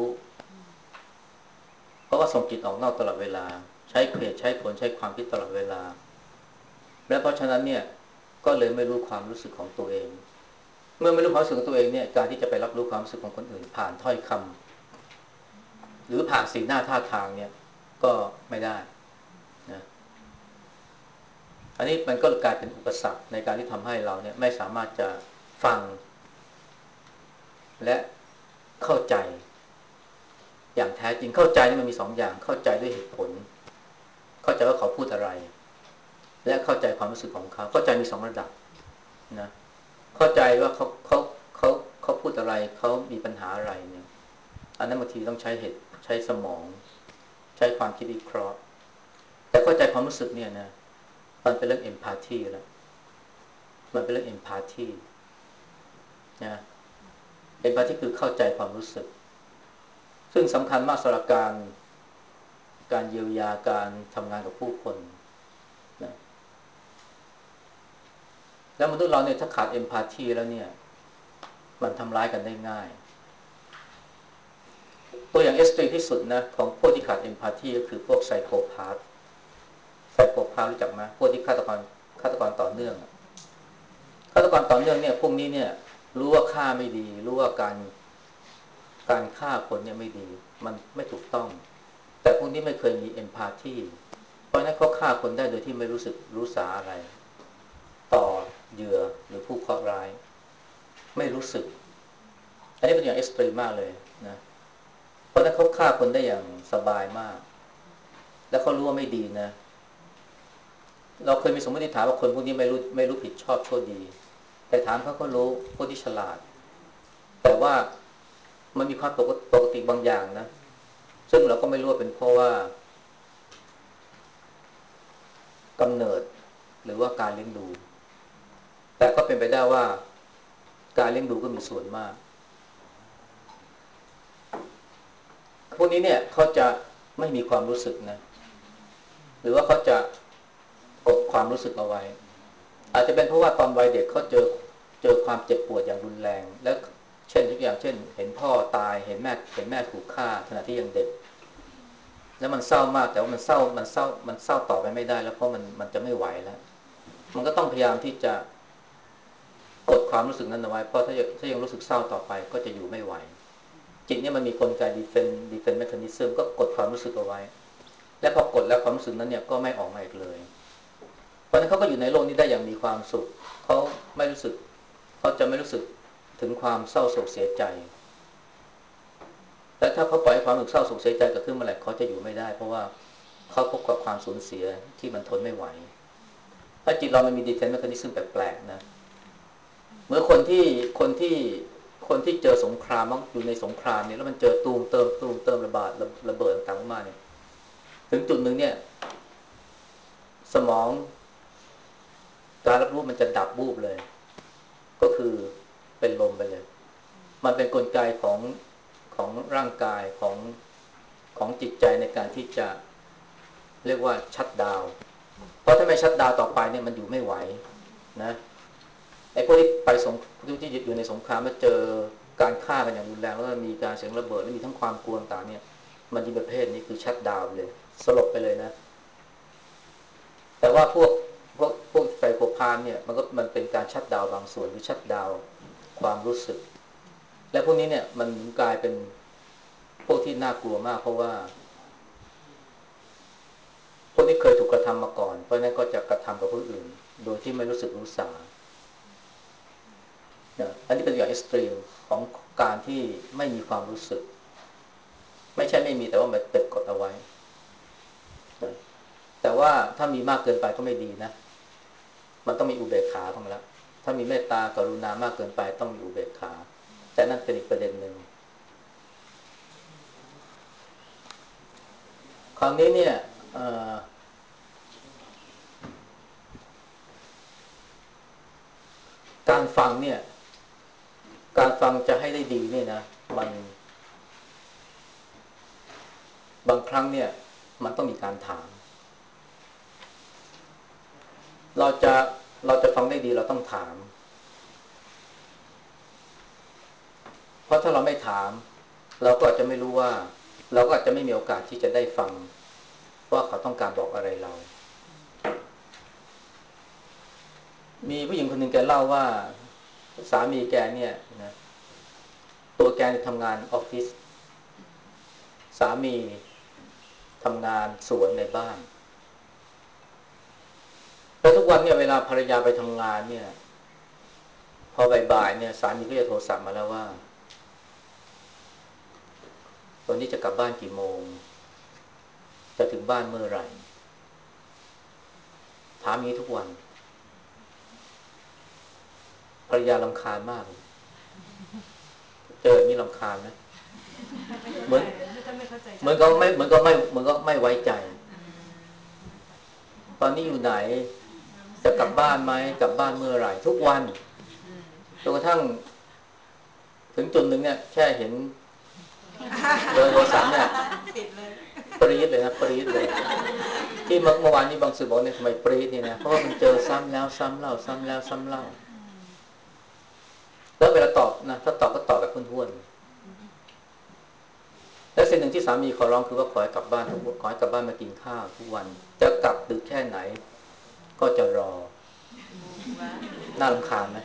เพราะว่าส่งจิตออกนอกตลอดเวลาใช้เหตุใช้ผลใช้ความคิดตลอดเวลาและเพราะฉะนั้นเนี่ยก็เลยไม่รู้ความรู้สึกของตัวเองเมื่อไม่รู้ความรู้สึกของตัวเองเนี่ยการที่จะไปรับรู้ความรู้สึกของคนอื่นผ่านถ้อยคำหรือผ่านสีหน้าท่าทางเนี่ยก็ไม่ได้นะอันนี้มันก็กลายเป็นอุปสรรคในการที่ทำให้เราเนี่ยไม่สามารถจะฟังและเข้าใจอย่างแท้จริงเข้าใจนี่มันมีสองอย่างเข้าใจด้วยเหตุผลเข้าใจว่าเขาพูดอะไรและเข้าใจความรู้สึกของเขาเข้าใจมีสองระดับนะเข้าใจว่าเขาเขาเขาเขาพูดอะไรเขามีปัญหาอะไรเนี่ยอันนั้นบางทีต้องใช้เหตุใช้สมองใช้ความคิดวิเคราะห์แต่เข้าใจความรู้สึกเนี่ยนะมันเป็นเรื่องเอมพาธีแล้วมันเป็นเรื่องเอมพาธีนะเอมพาธีคือเข้าใจความรู้สึกซึ่งสำคัญมากสำหรับการการเยียวยาการทำงานกับผู้คนนะแล้วมนุษย์เราเนี่ยถ้าขาดเอมพาธีแล้วเนี่ยมันทำร้ายกันได้ง่ายตัวอย่างเอ็กซ์ตรีมที่สุดนะของพวกที่ขาดเอมพาธีก็คือพวกไซโคพาธไซโคพาธรู้จักไหมพวกที่ฆาตกรฆาตกรต่อเนื่องฆาตกรต่อเนื่องเนี่ยพวกนี้เนี่ยรู้ว่าฆ่าไม่ดีรู้ว่าการการฆ่าคนเนี่ยไม่ดีมันไม่ถูกต้องแต่พวกนี้ไม่เคยมีเอมพาธีเพราะนั้นเขาฆ่าคนได้โดยที่ไม่รู้สึกรู้สาอะไรต่อเหยื่อหรือผู้เคราะห์ร้ายไม่รู้สึกอันนี้เป็นอย่างเอ็กซ์ตรีมมากเลยนะเพราะนั้นเขาฆ่าคนได้อย่างสบายมากแล้วเขารู้ว่าไม่ดีนะเราเคยมีสมมติฐานว่าคนพวกนี้ไม่รู้ไม่รู้ผิดชอบชั่วดีแต่ถามเขาก็รู้พวกที่ฉลาดแต่ว่ามันมีความปกติปกติบางอย่างนะซึ่งเราก็ไม่รู้ว่าเป็นเพราะว่ากำเนิดหรือว่าการเลี้ยงดูแต่ก็เป็นไปได้ว่าการเลี้ยงดูก็มีส่วนมากพวกนี้เนี่ยเขาจะไม่มีความรู้สึกนะหรือว่าเขาจะกดความรู้สึกเอาไว้อาจจะเป็นเพราะว่าตอนวัยเด็กเขาเจอเจอความเจ็บปวดอย่างรุนแรงและเช่นทุกอย่างเช่นเห็นพ่อตายเห็นแม่เห็นแม่ถูกฆ่าขณะที่ยังเด็กแล้วมันเศร้ามากแต่ว่ามันเศร้ามันเศร้ามันเศร้าต่อไปไม่ได้แล้วเพราะมันมันจะไม่ไหวแล้วมันก็ต้องพยายามที่จะกดความรู้สึกนั้นเอาไว้เพราะถ้าถ้ายังรู้สึกเศร้าต่อไปก็จะอยู่ไม่ไหวจิตเนี่ยมันมีกลไก defense defense mechanism ก็กดความรู้สึกเอาไว้และพอกดแล้วความรู้สึกนั้นเนี่ยก็ไม่ออกมาอีกเลยเพราะฉะนั้นเขาก็อยู่ในโลกนี้ได้อย่างมีความสุขเขาไม่รู้สึกเขาจะไม่รู้สึกถึงความเศร้าโศกเสียใจแล้วถ้าเขาปล่อยให้ความรู้สึกเศร้าโศกเสียใจเกิดขึ้นเมื่อไหร่เขาจะอยู่ไม่ได้เพราะว่าเขาพบกับความสูญเสียที่มันทนไม่ไหวถ้าจิตเรามันมี defense mechanism แปลกๆนะเมื่อคนที่คนที่คนที่เจอสงครามมั้งอยู่ในสงครามเนี่ยแล้วมันเจอตูมเติมตูมเติมระบาดระเบิดต่างๆมาเนี่ยถึงจุดหนึ่งเนี่ยสมองการรับรู้มันจะดับวูบเลยก็คือเป็นลมไปเลยมันเป็นกลไกของของร่างกายของของจิตใจในการที่จะเรียกว่าชัตดาวน์เพราะถ้าไม่ชัตดาวน์ต่อไปเนี่ยมันอยู่ไม่ไหวนะไอ้พวกที่ไปสงที่อยู่ในสงครามแล้วเจอการฆ่ากันอย่างรุนแรงแล้วมีการเสียงระเบิดแล้วมีทั้งความกลัวต่างเนี่ยมันที่ประเภทนี้คือชัตดาวน์เลยสลบไปเลยนะแต่ว่าพวกพวกพวกไซโคพานเนี่ยมันก็มันเป็นการชัตดาวน์บางส่วนหรือชัตดาวน์ความรู้สึกและพวกนี้เนี่ยมันกลายเป็นพวกที่น่ากลัวมากเพราะว่าพวกนี้เคยถูกกระทำมาก่อนเพราะนั้นก็จะกระทำกับผู้อื่นโดยที่ไม่รู้สึกรู้สานะอันนี้เป็นอย่างเอ็กซ์ตรีมของการที่ไม่มีความรู้สึกไม่ใช่ไม่มีแต่ว่ามันเก็บกดเอาไว้นะแต่ว่าถ้ามีมากเกินไปก็ไม่ดีนะมันต้องมีอุเบกขาบ้างแล้วถ้ามีเมตตากรุณามากเกินไปต้องมีอุเบกขาแต่นั่นเป็นอีกประเด็นหนึ่งคราวนี้เนี่ยการฟังเนี่ยการฟังจะให้ได้ดีเนี่ยนะมันบางครั้งเนี่ยมันต้องมีการถามเราจะเราจะฟังได้ดีเราต้องถามเพราะถ้าเราไม่ถามเราก็อาจจะไม่รู้ว่าเราก็อาจจะไม่มีโอกาสที่จะได้ฟังว่าเขาต้องการบอกอะไรเรามีผู้หญิงคนหนึ่งแกเล่าว่าสามีแกเนี่ยนะตัวแกทำงานออฟฟิศสามีทำงานสวนในบ้านแล้วทุกวันเนี่ยเวลาภรรยาไปทำงานเนี่ยพอบ่ายๆเนี่ยสามีก็จะโทรศัพท์มาแล้วว่าวันนี้จะกลับบ้านกี่โมงจะถึงบ้านเมื่อไหร่ถามนี้ทุกวันภรรยารำคาญมากเจออย่างนี้รำคาญไหมเหมือนเหมือนก็ไม่เหมือนก็ไม่เหมือนก็ไม่ไว้ใจตอนนี้อยู่ไหนจะกลับบ้านไหมกลับบ้านเมื่อไหร่ทุกวันจนกระทั่งถึงจุดหนึ่งเนี่ยแค่เห็นเบอร์โทรศัพท์เนี่ยปรี๊ดเลยนะปรี๊ดเลยที่เมื่อวานนี้บางสื่อบอกเนี่ยทำไมปรี๊ดเนี่ยนะเพราะว่ามันเจอซ้ำแล้วซ้ำเล่าซ้ำแล้วซ้ำเล่าแล้วเวลาตอบนะถ้าตอบก็ตอบแบบพ้วนๆและสิ่งหนึ่งที่สามีขอร้องคือว่าขอให้กลับบ้านทุกขอให้กลับบ้านมากินข้าวทุกวันจะกลับดึกแค่ไหนก็จะรอน่ารำคาญไหม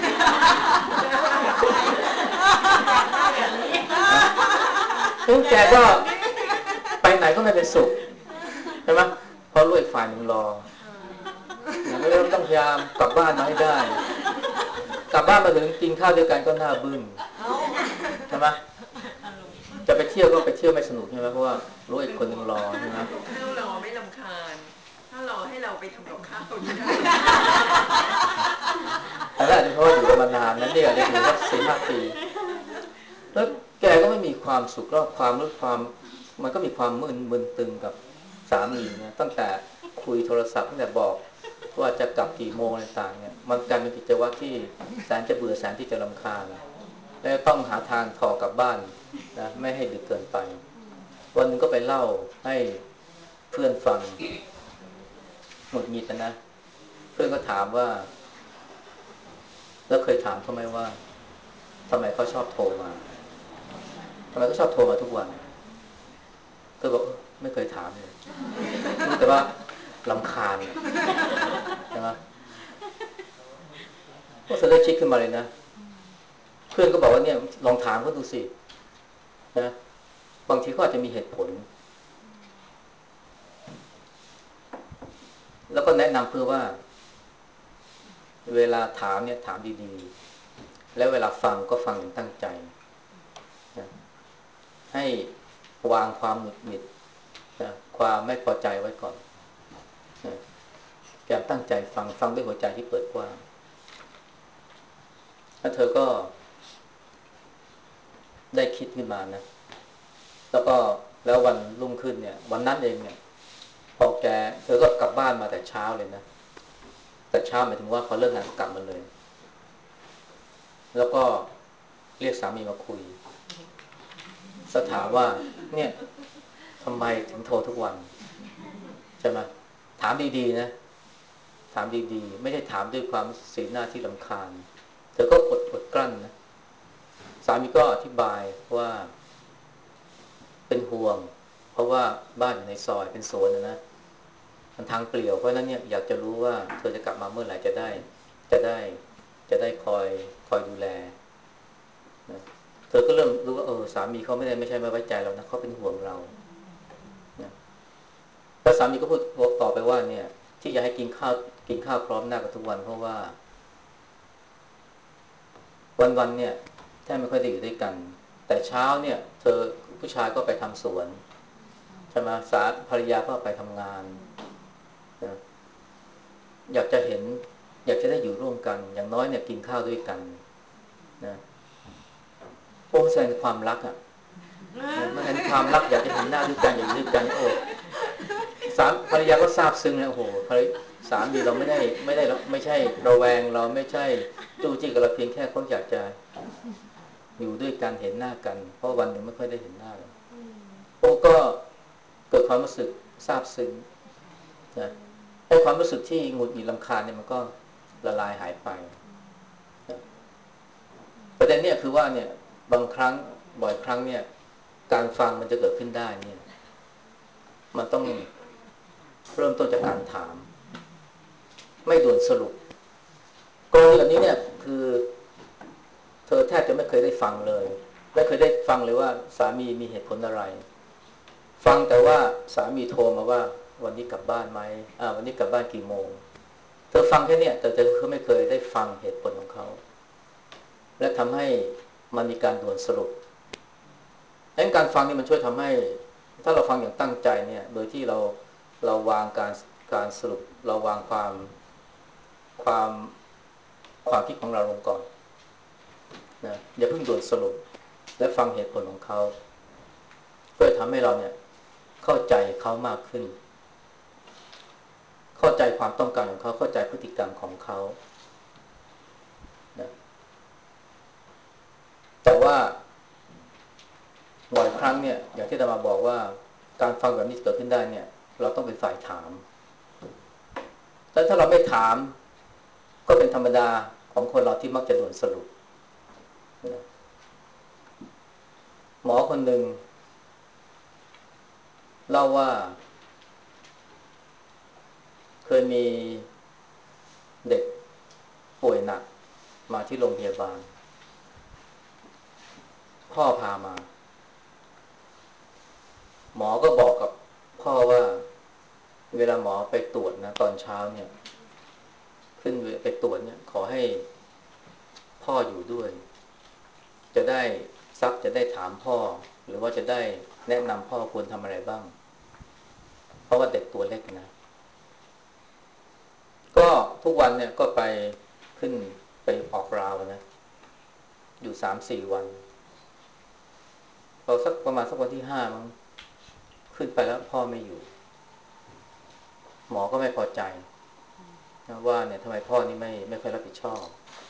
แล้วแกก็ไปไหนก็ไม่เป็นสุขใช่ไหมเพราะลูกอีกฝ่ายหนึ่งรออย่างนี้เราต้องพยายามกลับบ้านมาให้ได้กลับบ้านมาถึงกินข้าวด้วยกันก็น่าบึ้งใช่ไหมจะไปเที่ยวก็ไปเที่ยวไม่สนุกใช่ไหมเพราะว่าลูกอีกคนหนึ่งรอใช่ไหมถ้าเราไม่รำคาญถ้าเราให้เราไปทำกับข้าวที่ได้แต่อาจจะเพราะว่าอยู่กันมานานนั้นนี่อาจจะอยู่สักสี่ห้าปีแล้วแกก็ไม่มีความสุขแล้วความรู้ความมันก็มีความมึนมึนตึงกับสามีเนี่ยตั้งแต่คุยโทรศัพท์ตั้งแต่บอกว่าจะกลับกี่โมงอะไรต่างเนี่ยมันกลายเป็นกิจวัตรที่แสนจะเบื่อแสนที่จะรำคาญและต้องหาทางถอกลับบ้านนะไม่ให้ดึกเกินไปวันหนึ่งก็ไปเล่าให้เพื่อนฟังหงุดหงิดนะเพื่อนก็ถามว่าแล้วเคยถามเขาไหมว่าทำไมเขาชอบโทรมาทำไมเขาชอบโทรมาทุกวันเธอบอกไม่เคยถามเลยรู้แต่ว่ารำคาญใช่ไหมก็เธอได้คิดขึ้นมาเลยนะเพื่อนก็บอกว่าเนี่ยลองถามเขาดูสินะบางทีก็อาจจะมีเหตุผลแล้วก็แนะนำเพื่อว่าเวลาถามเนี่ยถามดีๆแล้วเวลาฟังก็ฟังอย่างตั้งใจนะให้วางความหงุดหงิดนะความไม่พอใจไว้ก่อนนะพยายามตั้งใจฟังฟังด้วยหัวใจที่เปิดกว้างแล้วเธอก็ได้คิดขึ้นมานะแล้วก็แล้ววันรุ่งขึ้นเนี่ยวันนั้นเองเนี่ยพอแกเธอก็กลับบ้านมาแต่เช้าเลยนะแต่เช้าหมายถึงว่าพอเลิกงานกลับมาเลยแล้วก็เรียกสามีมาคุยสักถามว่าเนี่ยทำไมถึงโทรทุกวันใช่ไหมถามดีๆนะถามดีๆไม่ได้ถามด้วยความสีหน้าที่รำคาญเธอก็อดอดกลั้นนะสามีก็อธิบายว่าเป็นห่วงเพราะว่าบ้านอยู่ในซอยเป็นสวนนะนะมันทางเปลี่ยวเพราะนั้นเนี่ยอยากจะรู้ว่าเธอจะกลับมาเมื่อไหร่จะได้จะได้จะได้คอยคอยดูแลนะเธอก็เริ่มรู้ว่าเออสามีเขาไม่ได้ไม่ใช่ไม่ไว้ใจเรานะเขาเป็นห่วงเรานะแล้วสามีก็พูดต่อไปว่าเนี่ยที่อยากให้กินข้าวกินข้าวพร้อมหน้ากันทุกวันเพราะว่าวันๆเนี่ยแทบไม่ค่อยได้อยู่ด้วยกันแต่เช้าเนี่ยเธอผู้ชายก็ไปทำสวนใช่ไหมสาภรรยาก็ไปทำงานนะอยากจะเห็นอยากจะได้อยู่ร่วมกันอย่างน้อยเนี่ยกินข้าวด้วยกันนะโอ้แสดงความรักอ่ะมันเป็นความรักอยากจะเห็นหน้าด้วยกันอยากอยู่ด้วยกันโอ้สามภรรยาก็ซาบซึ้งนะโอ้โหสามีเราไม่ได้ไม่ได้ไม่ใช่ระแวงเราไม่ใช่จู้จี้กับเราเพียงแค่เขาอยากจะอยู่ด้วยกันเห็นหน้ากันเพราะวันหนึ่งไม่ค่อยได้เห็นหน้าเลยโอ้ก็เกิดความรู้สึกซาบซึ้งนะไอ้ความรู้สึกที่หงุดหงิดรำคาญเนี่ยมันก็ละลายหายไปนะประเด็นเนี่ยคือว่าเนี่ยบางครั้งบ่อยครั้งเนี่ยการฟังมันจะเกิดขึ้นได้เนี่ยมันต้องเริ่มต้นจากการถามไม่ด่วนสรุปกรณีแบบนี้เนี่ยคือเธอแทบจะไม่เคยได้ฟังเลยไม่เคยได้ฟังเลยว่าสามีมีเหตุผลอะไรฟังแต่ว่าสามีโทรมาว่าวันนี้กลับบ้านไหมอ่าวันนี้กลับบ้านกี่โมงเธอฟังแค่เนี้ยแต่เธอไม่เคยได้ฟังเหตุผลของเขาและทำให้มันมีการด่วนสรุปดังนั้นการฟังนี่มันช่วยทำให้ถ้าเราฟังอย่างตั้งใจเนี่ยโดยที่เราเราวางการการสรุปเราวางความความความคิดของเราลงก่อนนะอย่าเพิ่งด่วนสรุปและฟังเหตุผลของเขาเพื่อทำให้เราเนี่ยเข้าใจเขามากขึ้นเข้าใจความต้องการของเขาเข้าใจพฤติกรรมของเขานะแต่ว่าบ่อยครั้งเนี่ยอย่างที่อาจารย์มาบอกว่าการฟังแบบนี้เกิดขึ้นได้เนี่ยเราต้องเป็นฝ่ายถามแล้วถ้าเราไม่ถามก็เป็นธรรมดาของคนเราที่มักจะด่วนสรุปนะหมอคนหนึ่งเล่าว่าเคยมีเด็กป่วยหนักมาที่โรงพยาบาลพ่อพามาหมอก็บอกกับพ่อว่าเวลาหมอไปตรวจนะตอนเช้าเนี่ยขึ้นไปตรวจเนี่ยขอให้พ่ออยู่ด้วยจะได้ซักจะได้ถามพ่อหรือว่าจะได้แนะนำพ่อควรทำอะไรบ้างเพราะว่าเด็กตัวเล็กนะก็ทุกวันเนี่ยก็ไปขึ้นไปออกราวนะอยู่สามสี่วันพอสักประมาณสักวันที่ห้ามั้งขึ้นไปแล้วพ่อไม่อยู่หมอก็ไม่พอใจนะว่าเนี่ยทำไมพ่อนี่ไม่ไม่ค่อยรับผิดชอบ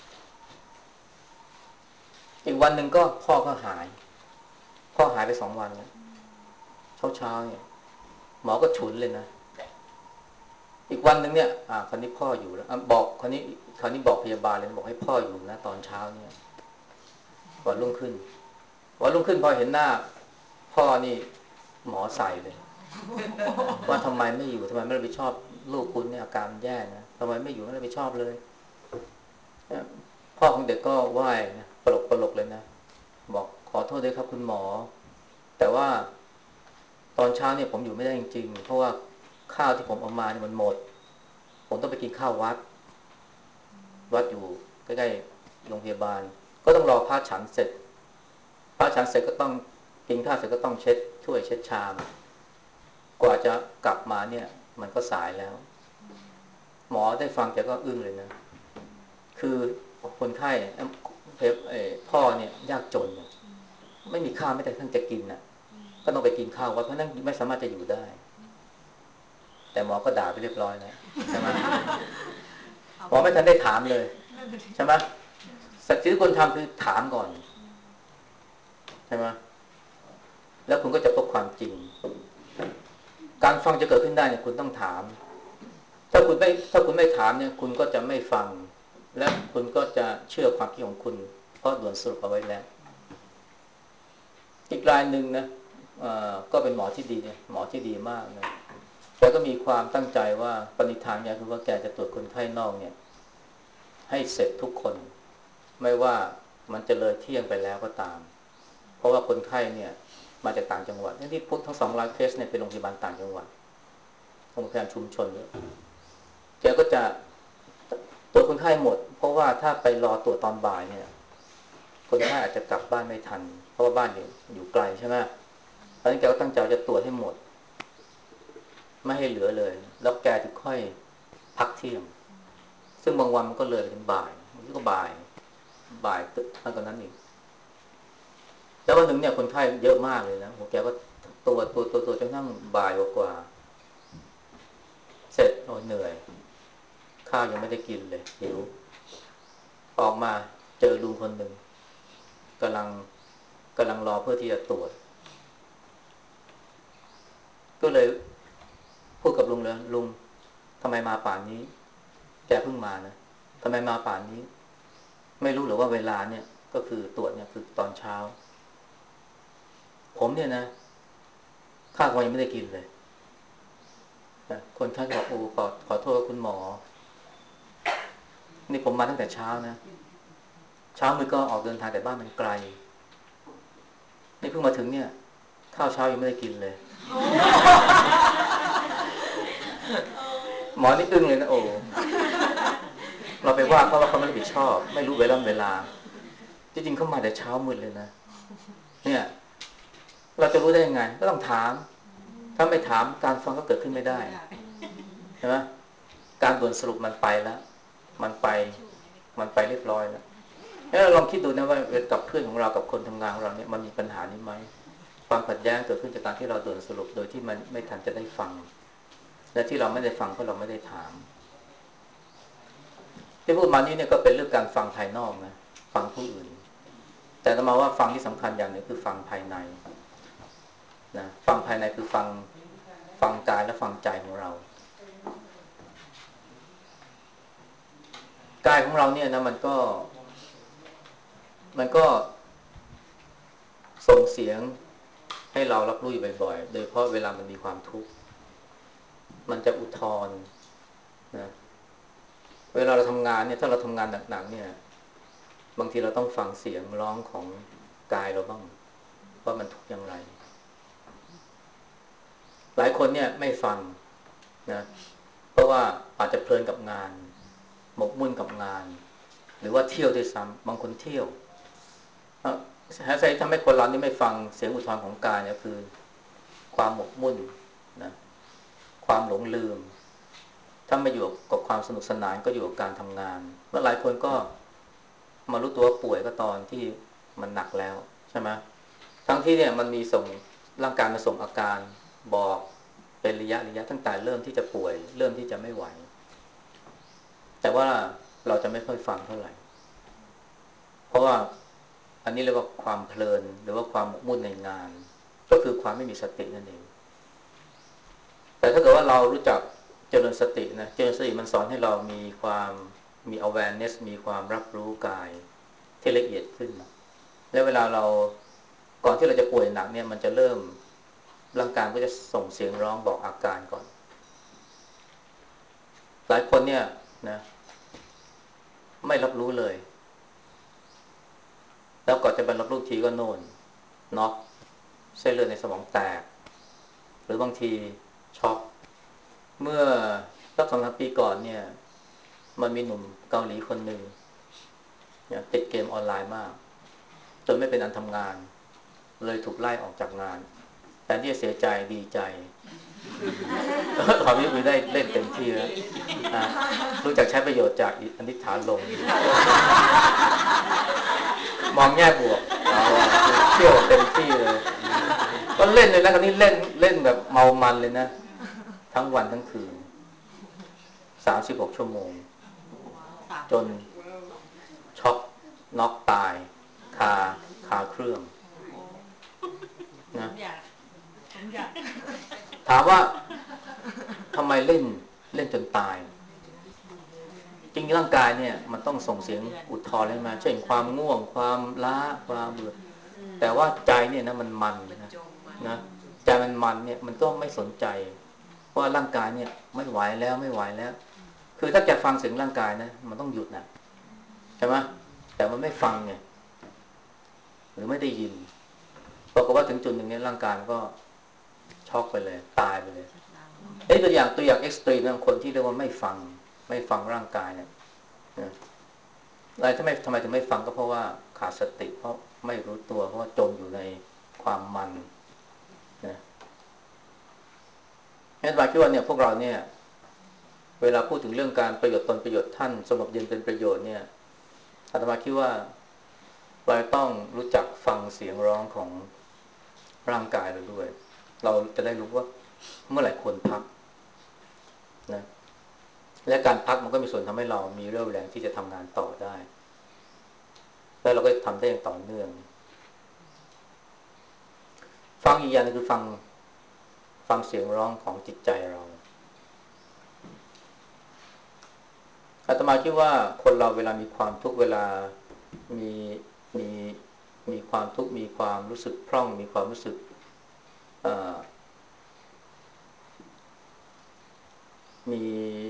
อีกวันหนึ่งก็พ่อก็หายพ่อหายไปสองวันแล้วเช้าเช้าเนี่ยหมอก็ฉุนเลยนะอีกวันหนึ่งเนี่ยอ่าคราวนี้พ่ออยู่แล้วบอกคราวนี้คราวนี้บอกพยาบาลเลยบอกให้พ่ออยู่นะตอนเช้าเนี่ยวันรุ่งขึ้นวันรุ่งขึ้นพอเห็นหน้าพ่อนี่หมอใส่เลยว่าทำไมไม่อยู่ทำไมไม่รับผิดชอบลูกคุณเนี่ยอาการแย่นะทำไมไม่อยู่ไม่รับผิดชอบเลยพ่อของเด็กก็ไหว้นะปลกปลกเลยนะบอกขอโทษด้วยครับคุณหมอแต่ว่าตอนเช้าเนี่ยผมอยู่ไม่ได้จริงๆเพราะว่าข้าวที่ผมเอามาเนี่ยมันหมดผมต้องไปกินข้าววัดวัดอยู่ใกล้ๆโรงพยาบาลก็ต้องรอพระฉันเสร็จพระฉันเสร็จก็ต้องกินข้าวเสร็จก็ต้องเช็ดถ้วยเช็ดชามกว่าจะกลับมาเนี่ยมันก็สายแล้วหมอได้ฟังแกก็อึ้งเลยนะคือคนไข้พ่อเนี่ยยากจนไม่มีข้าวไม่แต่ท่านจะกินน่ะก็ต้องไปกินข้าววัดเพราะนั่นไม่สามารถจะอยู่ได้แต่หมอก็ด่าไปเรียบร้อยแล้วใช่ไหมหมอไม่ทันได้ถามเลยใช่ไหมสักทีที่คนทำคือถามก่อนใช่ไหมแล้วคุณก็จะพบความจริงการฟังจะเกิดขึ้นได้เนี่ยคุณต้องถามถ้าคุณไม่ถ้าคุณไม่ถามเนี่ยคุณก็จะไม่ฟังและคุณก็จะเชื่อความคิดของคุณเพราะด่วนสรุปเอาไว้แล้วอีกรายหนึ่งนะก็เป็นหมอที่ดีเนี่ยหมอที่ดีมากนะแกก็มีความตั้งใจว่าปณิธานเนี่ยคือว่าแกจะตรวจคนไข้นอกเนี่ยให้เสร็จทุกคนไม่ว่ามันจะเลยเที่ยงไปแล้วก็ตามเพราะว่าคนไข้เนี่ยมาจากต่างจังหวัดที่พุทธทั้งสองร้อยเคสเนี่ยเป็นโรงพยาบาลต่างจังหวัดโรงพยาบาลชุมชนด้วยแกก็จะตรวจคนไข้หมดเพราะว่าถ้าไปรอตรวจตอนบ่ายเนี่ยคนไข้อาจจะกลับบ้านไม่ทันเพราะว่าบ้านอยู่อยู่ไกลใช่ไหมเพราะฉะนั้นแกก็ตั้งใจจะตรวจให้หมดไม่ให้เหลือเลยแล้วแกถึงค่อยพักเที่ยงซึ่งบางวันมันก็เลยไปถึงบ่ายมันก็บ่ายบ่ายตึกมากกว่านั้นอีกแล้ววันหนึ่งเนี่ยคนไข้เยอะมากเลยนะแกก็ตัวตัวตัวตัวจนทั้งบ่ายกว่าเสร็จโอ้เหนื่อยข้าวยังไม่ได้กินเลยหิวออกมาเจอลุงคนหนึ่งกำลังกำลังรอเพื่อที่จะตรวจก็เลยพูดกับลุงเลยลุงทำไมมาป่านนี้แกเพิ่งมานะทำไมมาป่านนี้ไม่รู้หรือว่าเวลาเนี่ยก็คือตรวจเนี่ยคือตอนเช้าผมเนี่ยนะข้าวยังไม่ได้กินเลยคนไข้บอกโอ้ขอขอโทษคุณหมอนี่ผมมาตั้งแต่เช้านะเช้ามือก็ออกเดินทางแต่บ้านมันไกลนี่เพิ่งมาถึงเนี่ยข้าวเช้ายังไม่ได้กินเลยหมอนี่อึ้งเลยนะโอ้เราไปว่าเขาว่าเขาไม่รับผิดชอบไม่รู้เวลาเวลาจริงๆเขามาแต่เช้ามืดเลยนะเนี่ยเราจะรู้ได้ยังไงก็ต้องถามถ้าไม่ถามการฟังก็เกิดขึ้นไม่ได้ใช่ไหมการด่วนสรุปมันไปแล้วมันไปมันไปเรียบร้อยแล้วแล้วเราลองคิดดูนะว่ากับเพื่อนของเรากับคนทำงานของเราเนี่ยมันมีปัญหานี้ไหมความขัดแย้งเกิดขึ้นจากการที่เราด่วนสรุปโดยที่มันไม่ทันจะได้ฟังและที่เราไม่ได้ฟังเพราะเราไม่ได้ถามที่พูดมานี้เนี่ยก็เป็นเรื่องการฟังภายนอกนะฟังผู้อื่นแต่ต่อมาว่าฟังที่สำคัญอย่างหนึ่งคือฟังภายในนะฟังภายในคือฟังฟังกายและฟังใจของเรากายของเราเนี่ยนะมันก็มันก็ส่งเสียงให้เรารับรู้อยู่บ่อยๆโดยเฉพาะเวลามันมีความทุกข์มันจะอุทธรนะเวลาเราทำงานเนี่ยถ้าเราทำงานหนักๆเนี่ยบางทีเราต้องฟังเสียงร้องของกายเราบ้างว่ามันทุกข์อย่างไรหลายคนเนี่ยไม่ฟังนะเพราะว่าอาจจะเพลินกับงานหมกมุ่นกับงานหรือว่าเที่ยวด้วยซ้ำบางคนเที่ยวหาใครทำให้คนเรานี่ไม่ฟังเสียงอุทธรของกายเนี่ยคือความหมกมุ่นนะความหลงลืมถ้าไม่อยู่กับความสนุกสนานก็อยู่กับการทำงานแล้วหลายคนก็มารู้ตัวป่วยก็ตอนที่มันหนักแล้วใช่ไหมทั้งที่เนี่ยมันมีส่งร่างกายมาส่งอาการบอกเป็นระยะระยะตั้งแต่เริ่มที่จะป่วยเริ่มที่จะไม่ไหวแต่ว่าเราจะไม่ค่อยฟังเท่าไหร่เพราะว่าอันนี้เรียกว่าความเพลินหรือว่าความหมกมุ่นในงานก็คือความไม่มีสตินั่นเองแต่ถ้าเกิดว่าเรารู้จักเจริญสตินะเจริญสติมันสอนให้เรามีความมี awareness มีความรับรู้กายที่ละเอียดขึ้นและเวลาเราก่อนที่เราจะป่วยหนักเนี่ยมันจะเริ่มร่างกายก็จะส่งเสียงร้องบอกอาการก่อนหลายคนเนี่ยนะไม่รับรู้เลยแล้วก่อนจะบรรลุรู้ทีก็โน่นน็อกเส้นเลือดในสมองแตกหรือบางทีช็อกเมื่อสักสองสามปีก่อนเนี่ยมันมีหนุ่มเกาหลีคนหนึ่งติดเกมออนไลน์มากจนไม่เป็นอันทำงานเลยถูกไล่ออกจากงานแทนที่จะเสียใจดีใจตอนนี้คือได้เล่นเต็มที่แล้วรู้จักใช้ประโยชน์จากอนิจฐานลงมองแง่บวกเอาเที่ยวเต็มที่เลยก็เล่นเลยนะคราวนี้เล่นเล่นแบบเมามันเลยนะทั้งวันทั้งคืนสามสิบหกชั่วโมงจนช็อกน็อกตายคาคาเครื่องนะถามว่าทำไมเล่นเล่นจนตายจริงร่างกายเนี่ยมันต้องส่งเสียงอุทธรณ์ให้มาเช่นความง่วงความล้าความเบื่อแต่ว่าใจเนี่ยนะมันมันนะนะใจมันมันเนี่ยมันก็ไม่สนใจเพราะร่างกายเนี่ยไม่ไหวแล้วไม่ไหวแล้วคือถ้าแกฟังเสียงร่างกายนะมันต้องหยุดนะใช่ไหมแต่มันไม่ฟังเนี่ยหรือไม่ได้ยินบอกว่าถึงจุดหนึ่งเนี่ยร่างกายมันก็ช็อกไปเลยตายไปเลยไอ้ตัวอย่างตัวอย่างเอ็กซ์ตรีมบางคนที่เรียกว่าไม่ฟังไม่ฟังร่างกายเนี่ยอะไรทำไมทำไมถึงไม่ฟังก็เพราะว่าขาดสติเพราะไม่รู้ตัวเพราะว่าจมอยู่ในความมันนะแอดวายคิดว่าเนี่ยพวกเราเนี่ยเวลาพูดถึงเรื่องการประโยชน์ตนประโยชน์ท่านสงบเย็นเป็นประโยชน์เนี่ยอาตมาคิดว่าเราต้องรู้จักฟังเสียงร้องของร่างกายเราด้วยเราจะได้รู้ว่าเมื่อไหร่ควรพักนะและการพักมันก็มีส่วนทำให้เรามีเรี่ยวแรงที่จะทำงานต่อได้แล้วเราก็ทำได้อย่างต่อเนื่องฟังอีกอย่างนึงคือฟังฟังเสียงร้องของจิตใจเราอาตมาคิดว่าคนเราเวลามีความทุกข์เวลามีมีมีความทุกข์มีความรู้สึกพร่องมีความรู้สึกมี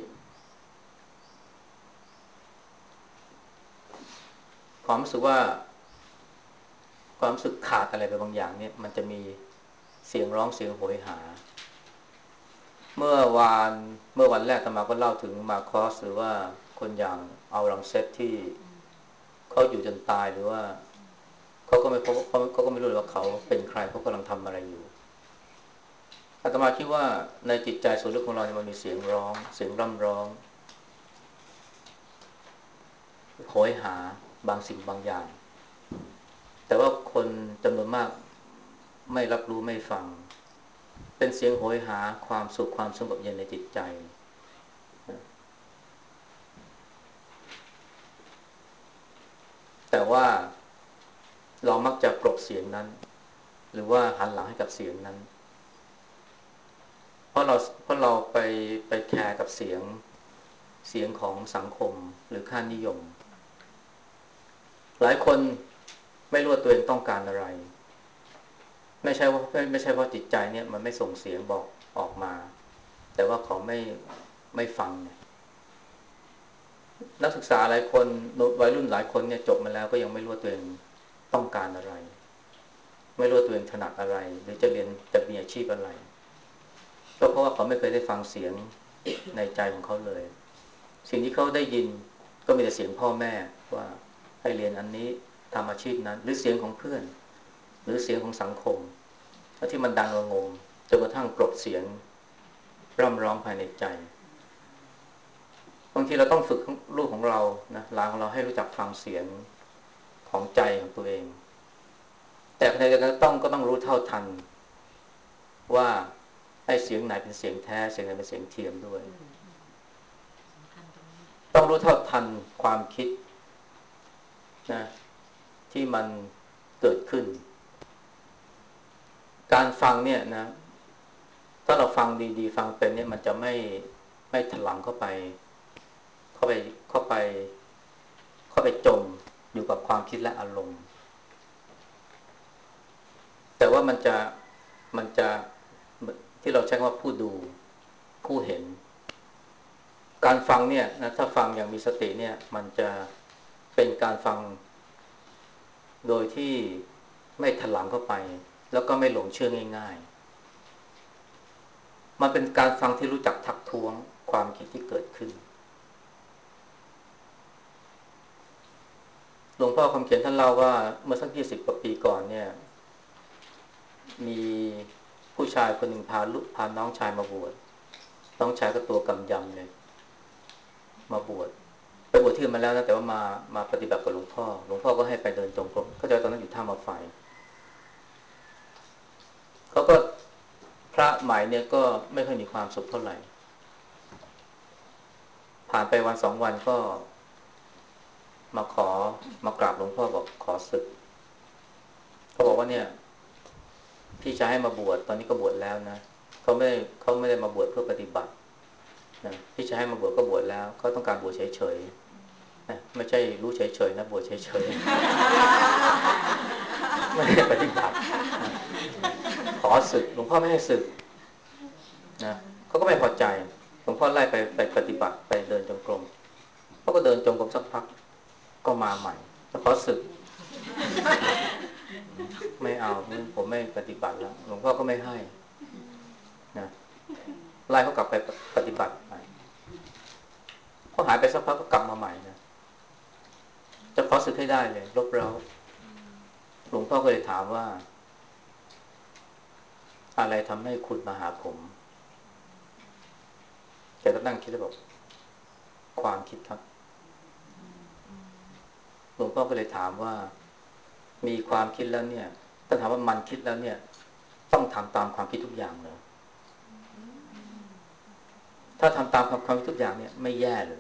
ความรู้สึกว่าความรู้สึกขาดอะไรไปบางอย่างเนี่ยมันจะมีเสียงร้องเสียงโหยหาเมื่อวานเมื่อวันแรกอาตมาก็เล่าถึงมาคอสหรือว่าคนอย่างเอาลังเซตที่เขาอยู่จนตายหรือว่าเขาก็ไม่เขาเขาเขาก็ไม่รู้เลยว่าเขาเป็นใครเขากำลังทำอะไรอยู่อาตมาคิดว่าในจิตใจส่วนลึกของเราเนี่ยมันมีเสียงร้องเสียงร่ำร้องโหยหาบางสิ่งบางอย่างแต่ว่าคนจำนวนมากไม่รับรู้ไม่ฟังเป็นเสียงโหยหาความสุขความสงบเย็นในจิตใจแต่ว่าเรามักจะกลบเสียงนั้นหรือว่าหันหลังให้กับเสียงนั้นเพราะเราเพราะเราไปไปแคร์กับเสียงเสียงของสังคมหรือค่านิยมหลายคนไม่รู้ว่าตัวเองต้องการอะไรไม่ใช่ว่าไม่ไม่ใช่ว่าจิตใจเนี่ยมันไม่ส่งเสียงบอกออกมาแต่ว่าเขาไม่ไม่ฟังเนี่ยนักศึกษาหลายคนวัยรุ่นหลายคนเนี่ยจบมาแล้วก็ยังไม่รู้ว่าตัวเองต้องการอะไรไม่รู้ว่าตัวเองถนัดอะไรหรือจะเรียนจะมีอาชีพอะไรก็เพราะว่าเขาไม่เคยได้ฟังเสียงในใจของเขาเลยสิ่งที่เขาได้ยินก็มีแต่เสียงพ่อแม่ว่าให้เรียนอันนี้ทำอาชีพนั้นหรือเสียงของเพื่อนหรือเสียงของสังคมที่มันดังระงมจนกระทั่งกลบเสียงร่ำร้องภายในใจบางทีเราต้องฝึกลูกของเรานะหลานของเราให้รู้จักฟังเสียงของใจของตัวเองแต่ในเดียวกันต้องก็ต้องรู้เท่าทันว่าไอ้เสียงไหนเป็นเสียงแท้เสียงไหนเป็นเสียงเทียมด้วยต้องรู้เท่าทันความคิดนะที่มันเกิดขึ้นการฟังเนี่ยนะถ้าเราฟังดีๆฟังเป็นเนี่ยมันจะไม่ไม่ถลำเข้าไปเข้าไปเข้าไปเข้าไปจมอยู่กับความคิดและอารมณ์แต่ว่ามันจะมันจะที่เราใช้คำว่าผู้ดูผู้เห็นการฟังเนี่ยนะถ้าฟังอย่างมีสติเนี่ยมันจะเป็นการฟังโดยที่ไม่ถลำเข้าไปแล้วก็ไม่หลงเชื่อง่ายๆมันเป็นการฟังที่รู้จักทักท้วงความคิดที่เกิดขึ้นหลวงพ่อคำเขียนท่านเล่าว่าเมื่อสักยี่สิบกว่าปีก่อนเนี่ยมีผู้ชายคนหนึ่งพาลูกพาน้องชายมาบวชน้องชายก็ตัวกำยำเลยมาบวชไปบวชที่อื่นมาแล้วนะแต่ว่ามามาปฏิบัติกับหลวงพ่อหลวงพ่อก็ให้ไปเดินจงกรมก็จะตอนนั้นอยู่ท่ามาไฟเขาก็พระใหม่เนี่ยก็ไม่ค่อยมีความสุขเท่าไหร่ผ่านไปวันสองวันก็มาขอมากราบหลวงพ่อบอกขอสึกเขาบอกว่าเนี่ยพี่ชายให้มาบวชตอนนี้ก็บวชแล้วนะเขาไม่เขาไม่ได้มาบวชเพื่อปฏิบัตินะพี่ชายให้มาบวชก็บวชแล้วเขาต้องการบวชเฉยๆนะไม่ใช่รู้เฉยๆนะบวชเฉยๆไม่ได้ปฏิบัตินะขอสึกหลวงพ่อไม่ให้สึกนะเขาก็ไม่พอใจหลวงพ่อไล่ไปไปปฏิบัติไปเดินจงกรมเขาก็เดินจงกรมสักพักก็มาใหม่แล้วขอสึกไม่เอาผมไม่ปฏิบัติแล้วหลวงพ่อก็ไม่ให้นะไล่เขากลับไปปฏิบัติใหม่เขาหายไปสักพักก็กลับมาใหม่นะจะขอสึกให้ได้เลยรบเร้าหลวงพ่อก็เลยถามว่าอะไรทำให้คุณมาหาผมแกก็นั่งคิดแล้วบอกความคิดครับหลวงพ่อก็เลยถามว่ามีความคิดแล้วเนี่ยถ้าถามว่ามันคิดแล้วเนี่ยต้องทำตามความคิดทุกอย่างเลยถ้าทำตามความคิดทุกอย่างเนี่ยไม่แย่เลย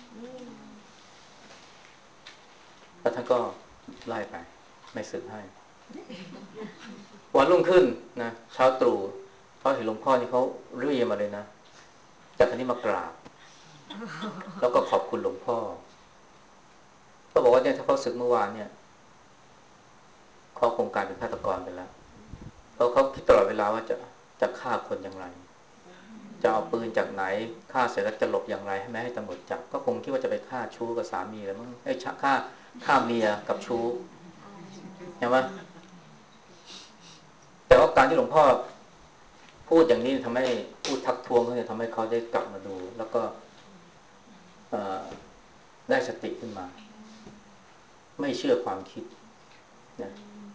แล้วท่านก็ไล่ไปไม่สึกให้วันรุ่งขึ้นนะเช้าตรู่เขาเห็นหลวงพ่อนี่เขาเรียมาเลยนะจากที่นี้มากราบแล้วก็ขอบคุณหลวงพ่อเขาบอกว่าเนี่ยถ้าเขาสึกเมื่อวานเนี่ยเขาคงกลายเป็นฆาตกรไปแล้วเพราะเขาคิดตลอดเวลาว่าจะจะฆ่าคนอย่างไรจะเอาปืนจากไหนฆ่าเสร็จแล้วจะหลบอย่างไรให้ไม่ให้ตำรวจจับก็คงคิดว่าจะไปฆ่าชู้กับสามีแล้วมั้งไอ้ฆ่าฆ่าเมียกับชู้เห็นไหมแต่ว่าการที่หลวงพ่อพูดอย่างนี้ทำให้พูดทักท้วงเขาเนี่ยทำให้เขาได้กลับมาดูแล้วก็ได้สติขึ้นมาไม่เชื่อความคิดนะ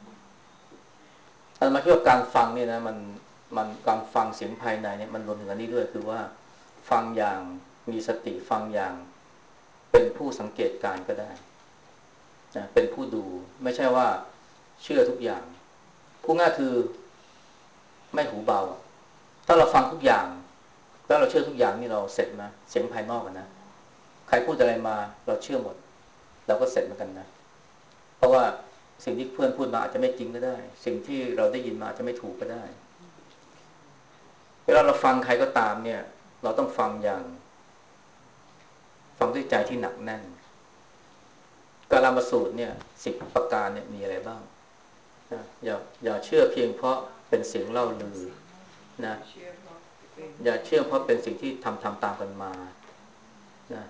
อาตมาคิดว่าการฟังเนี่ยนะมันมันการฟังเสียงภายในเนี่ยมันรวมถึงอันนี้ด้วยคือว่าฟังอย่างมีสติฟังอย่างเป็นผู้สังเกตการก็ได้นะเป็นผู้ดูไม่ใช่ว่าเชื่อทุกอย่างพูดง่ายคือไม่หูเบาถ้าเราฟังทุกอย่างแล้วเราเชื่อทุกอย่างนี่เราเสร็จนะเสียงภายนอกกันนะใครพูดอะไรมาเราเชื่อหมดเราก็เสร็จเหมือนกันนะเพราะว่าสิ่งที่เพื่อนพูดมาอาจจะไม่จริงก็ได้สิ่งที่เราได้ยินมาอาจจะไม่ถูกก็ได้เวลาเราฟังใครก็ตามเนี่ยเราต้องฟังอย่างฟังด้วยใจที่หนักแน่นกาลามสูตรเนี่ยสิบประการเนี่ยมีอะไรบ้างนะอย่าอย่าเชื่อเพียงเพราะเป็นเสียงเล่าลือนะอย่าเชื่อเพราะเป็นสิ่งที่ทำทำตามกันมานะ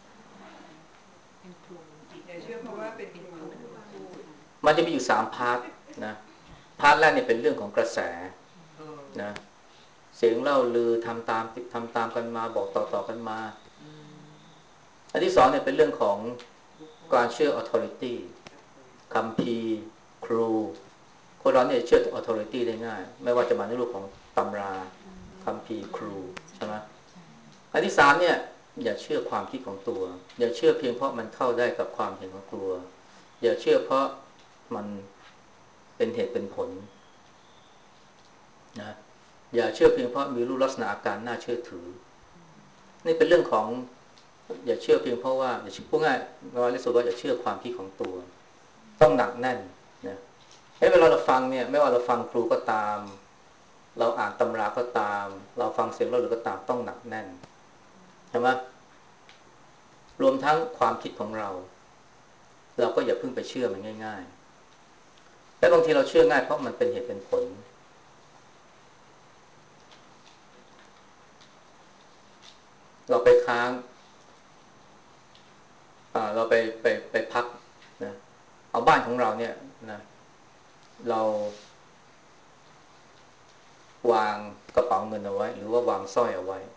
อย่าเชื่อเพราะว่าเป็นครูพูดมันจะมีอยู่สามพาร์ทนะพาร์ทแรกเนี่ยเป็นเรื่องของกระแสนะเสียงเล่าลือทำตามทำตามกันมาบอกต่อๆกันมาอันที่สองเนี่ยเป็นเรื่องของการเชื่อ authority คัมภีร์ครูคนเราเนี่ยเชื่อ authority ได้ง่ายไม่ว่าจะมาในรูปของตำราคัมภีร์ครูใช่ไหมอันที่สามเนี่ยอย่าเชื่อความคิดของตัวอย่าเชื่อเพียงเพราะมันเข้าได้กับความเห็นของตัวอย่าเชื่อเพราะมันเป็นเหตุเป็นผลนะอย่าเชื่อเพียงเพราะมีรูปลักษณะอาการน่าเชื่อถือนี่เป็นเรื่องของอย่าเชื่อเพียงเพราะว่าอย่าพูดง่ายน้อยที่สุดว่าอย่าเชื่อความคิดของตัวต้องหนักแน่นนะเวลาเราฟังเนี่ยไม่ว่าเราฟังครูก็ตามเราอ่านตำราก็ตามเราฟังเสียงเราหรือก็ตามต้องหนักแน่นใช่ไหมรวมทั้งความคิดของเราเราก็อย่าเพิ่งไปเชื่อมันง่ายๆและบางทีเราเชื่อง่ายเพราะมันเป็นเหตุเป็นผลเราไปค้างเราไปไปไปพักนะเอาบ้านของเราเนี่ยนะเราวางกระเป๋าเงินเอาไว้หรือว่าวางสร้อยเอาไว้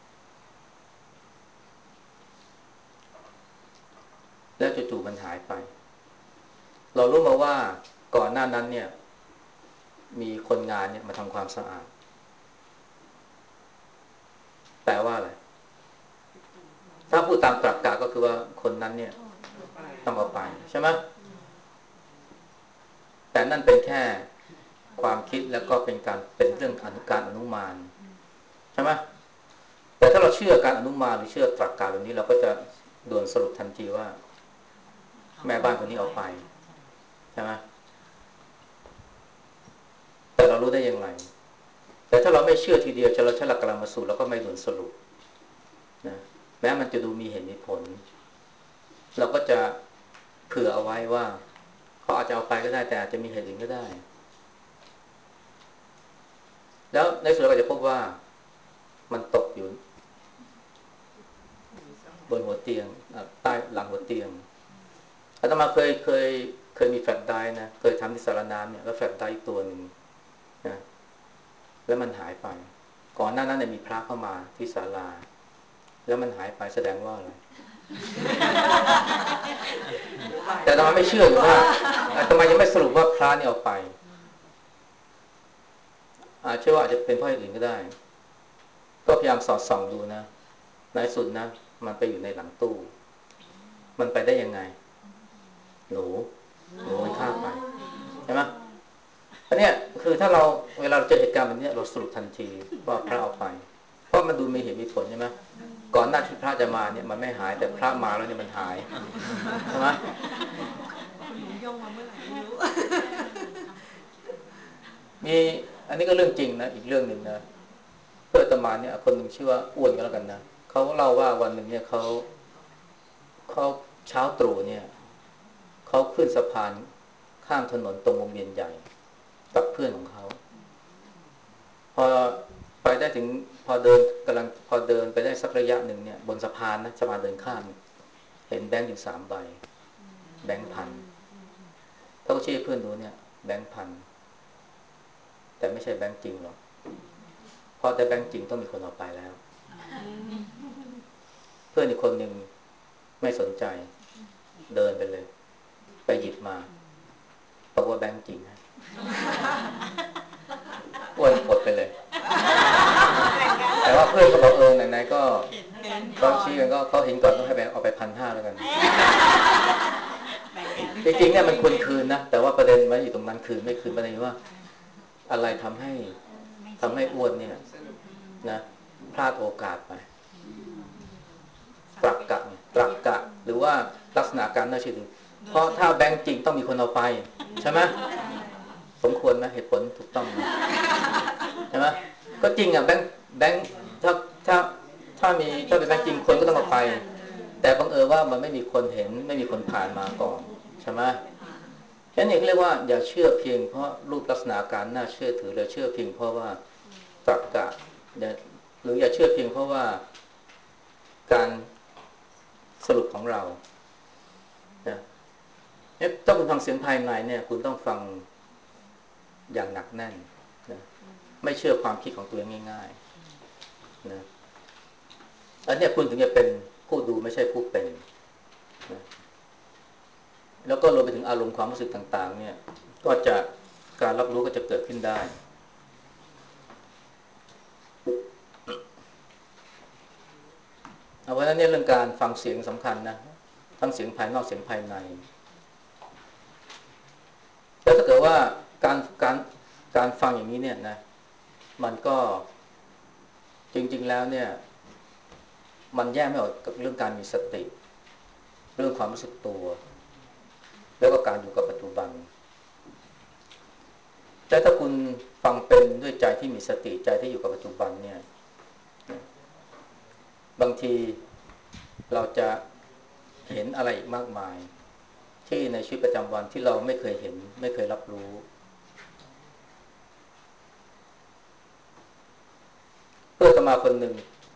แล้วจู่ๆมันหายไปเรารู้มาว่าก่อนหน้านั้นเนี่ยมีคนงานเนี่ยมาทำความสะอาดแปลว่าอะไรถ้าพูดตามตรรกะก็คือว่าคนนั้นเนี่ยต้องเอาไปใช่ไหมแต่นั่นเป็นแค่ความคิดแล้วก็เป็นการเป็นเรื่องอนุการอนุมานใช่ไหมแต่ถ้าเราเชื่อการอนุมานหรือเชื่อตรรกะแบบนี้เราก็จะด่วนสรุปทันทีว่าแม่บ้านคนนี้เอาไปใช่ไหมแต่เรารู้ได้อย่างไรแต่ถ้าเราไม่เชื่อทีเดียวจะเราใช้หลักกรรมสูตรเราก็ไม่ด่วนสรุปนะแม้มันจะดูมีเหตุมีผลเราก็จะเผื่อเอาไว้ว่าเขาอาจจะเอาไปก็ได้แต่อาจจะมีเหตุอื่นก็ได้แล้วในสุดเราจะพบว่ามันตกอยู่บนหัวเตียงใต้หลังหัวเตียงอาตมาเคยเคยเคยมีแฟลชไดรฟ์นะเคยทำที่สารน้ำเนี่ยแล้วแฟลชไดรฟ์ตัวหนึ่งนะแล้วมันหายไปก่อนหน้านั้นเนี่ยมีพระเข้ามาที่ศาลาแล้วมันหายไปแสดงว่าอะไรแต่อาตมาไม่เชื่ออยู่ว่าอาตมายังไม่สรุปว่าพระนี่เอาไปอาจเชื่อว่าอาจจะเป็นเพราะอย่างอื่นก็ได้ก็พยายามสอดส่องดูนะในสุดนะมันไปอยู่ในหลังตู้มันไปได้ยังไงหนูหนูมันฆ่าไปใช่ไหมอันเนี้ยคือถ้าเราเวลาเราเจอเหตุการณ์แบบนี้เราสรุปทันทีว่าพระเอาไปเพราะมันดูมีเหตุมีผลใช่ไหมก่อนหน้าที่พระจะมาเนี่ยมันไม่หายแต่พระมาแล้วเนี่ยมันหายใช่ไหมคุณหนูย่องมาเมื่อไหร่ไม่รู้มีอันนี้ก็เรื่องจริงนะอีกเรื่องหนึ่งนะเพื่อนอาตมาเนี่ยคนหนึ่งชื่อว่าอ้วนก็แล้วกันนะเขาเล่าว่าวันหนึ่งเนี่ยเขาเขาเช้าตรู่เนี่ยเขาขึ้นสะพานข้ามถนนตรงวงเวียนใหญ่กับเพื่อนของเขาพอไปได้ถึงพอเดินกำลังพอเดินไปได้สักระยะหนึ่งเนี่ยบนสะพานนะสะพานเดินข้ามเห็นแบงค์อยู่สามใบแบงค์พันเขาก็ชี้เพื่อนดูเนี่ยแบงค์พันแต่ไม่ใช่แบงค์จริงหรอกเพราะแต่แบงค์จริงต้องมีคนเอาไปแล้วเพื่อนอีกคนหนึ่งไม่สนใจเดินไปเลยไปหยิบมาบอกว่าแบงค์จริงฮะอ้วนกดไปเลยแต่ว่าเพื่อนก็บอกเออไหนๆก็ก็ชี้กันก็เขาเห็นก่อนต้องให้แบงค์เอาไปพันห้าแล้วกันจริงๆเนี่ยมันควรคืนนะแต่ว่าประเด็นมันอยู่ตรงนั้นคืนไม่คืนประเด็นว่าอะไรทำให้ทำให้อ้วนเนี่ยนะพลาดโอกาสไปตรรกะตรรกะหรือว่าลักษณะการน่าเชื่อถือเพราะถ้าแบงค์จริงต้องมีคนเอาไปใช่ไหมสมควรไหมเหตุผลถูกต้องไหมใช่ไหมก็จริงอ่ะแบงค์แบงค์ถ้าถ้าถ้ามีถ้าเป็นแบงค์จริงคนก็ต้องเอาไปแต่บังเอิญว่ามันไม่มีคนเห็นไม่มีคนผ่านมาก่อนใช่ไหมแค่นี้เรียกว่าอย่าเชื่อเพียงเพราะรูปลักษณะการน่าเชื่อถือหรือเชื่อเพียงเพราะว่าตรรกะหรืออย่าเชื่อเพียงเพราะว่าการสรุปของเรานะเนี่ยต้องคุณฟังเสียงภายในเนี่ยคุณต้องฟังอย่างหนักแน่นนะไม่เชื่อความคิดของตัวเองง่ายๆนะอันนี้คุณถึงจะเป็นผู้ดูไม่ใช่ผู้เป็นนะแล้วก็รวมไปถึงอารมณ์ความรู้สึกต่างๆเนี่ยก็จะการรับรู้ก็จะเกิดขึ้นได้เอาไว้แล้วเนี่ยเรื่องการฟังเสียงสำคัญนะทั้งเสียงภายนอกเสียงภายในแล้วถ้าเกิดว่าการการการฟังอย่างนี้เนี่ยนะมันก็จริงๆแล้วเนี่ยมันแยกไม่ออกกับเรื่องการมีสติเรื่องความรู้สึกตัวแล้วก็การอยู่กับปัจจุบันแต่ถ้าคุณฟังเป็นด้วยใจที่มีสติใจที่อยู่กับปัจจุบันเนี่ยบางทีเราจะเห็นอะไรอีกมากมายที่ในชีวิตประจำวันที่เราไม่เคยเห็นไม่เคยรับรู้เพื่อนสมาคนหนึ่ง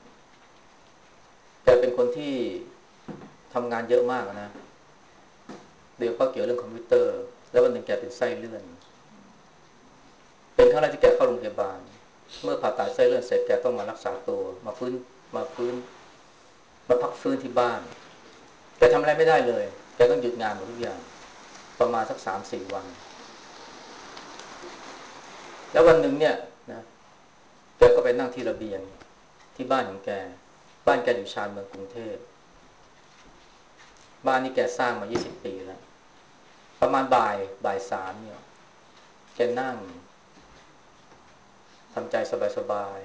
แกเป็นคนที่ทำงานเยอะมากนะเรียนข้อเกี่ยวเรื่องคอมพิวเตอร์แล้ววันหนึ่งแกเป็นไส้เลื่อนเป็นครั้งแรกที่แกเข้าโรงพยาบาลเมื่อผ่าตัดไส้เลื่อนเสร็จแกต้องมารักษาตัวมาฟื้นมาฟื้นมาพักฟื้นที่บ้านแกทำอะไรไม่ได้เลยแกต้องหยุดงานหมดทุกอย่างประมาณสักสามสี่วันแล้ววันหนึ่งเนี่ยนะแกก็ไปนั่งที่ระเบียงที่บ้านของแกบ้านแกอยู่ชานเมืองกรุงเทพบ้านนี้แกสร้างมายี่สิบปีแล้วประมาณบ่ายบ่ายสามเนี่ยแกนั่งทำใจสบาย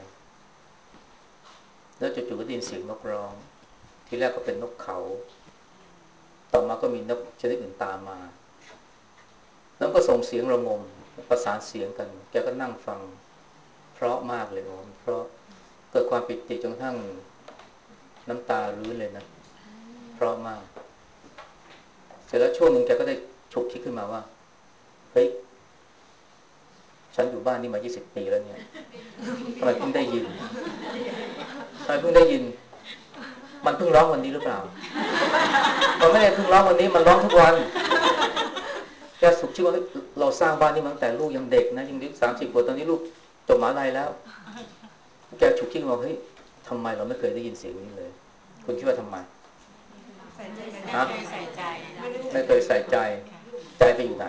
ๆแล้วจู่ๆก็ได้ยินเสียงนกร้องทีแรกก็เป็นนกเขาต่อมาก็มีนกชนิดอื่นตามมาแล้วก็ส่งเสียงระงมประสานเสียงกันแกก็นั่งฟังเพราะมากเลยโอ้เพราะเกิดความปิติจนกระทั่งน้ำตารื้นเลยนะเพราะมากเสร็จแล้วช่วงหนึ่งแกก็ได้ฉุกคิดขึ้นมาว่าเฮ้ยฉันอยู่บ้านนี้มายี่สิบปีแล้วเนี่ยทำไมเพิ่งได้ยินทำไมเพิ่งได้ยินมันเพิ่งร้องวันนี้หรือเปล่ามันไม่ได้เพิ่งร้องวันนี้มันร้องทุกวันแกสุขชื่อว่าเราสร้างบ้านนี้มาตั้งแต่ลูกยังเด็กนะยังเด็กสามสิบขวบตอนนี้ลูกจบมหาลัยแล้วแกฉุกคิดว่าเฮ้ยทำไมเราไม่เคยได้ยินเสียงนี้เลยคุณคิดว่าทำไมฮะใส่ใจไม่เคยใส่ใจใจไปอยู่ไหน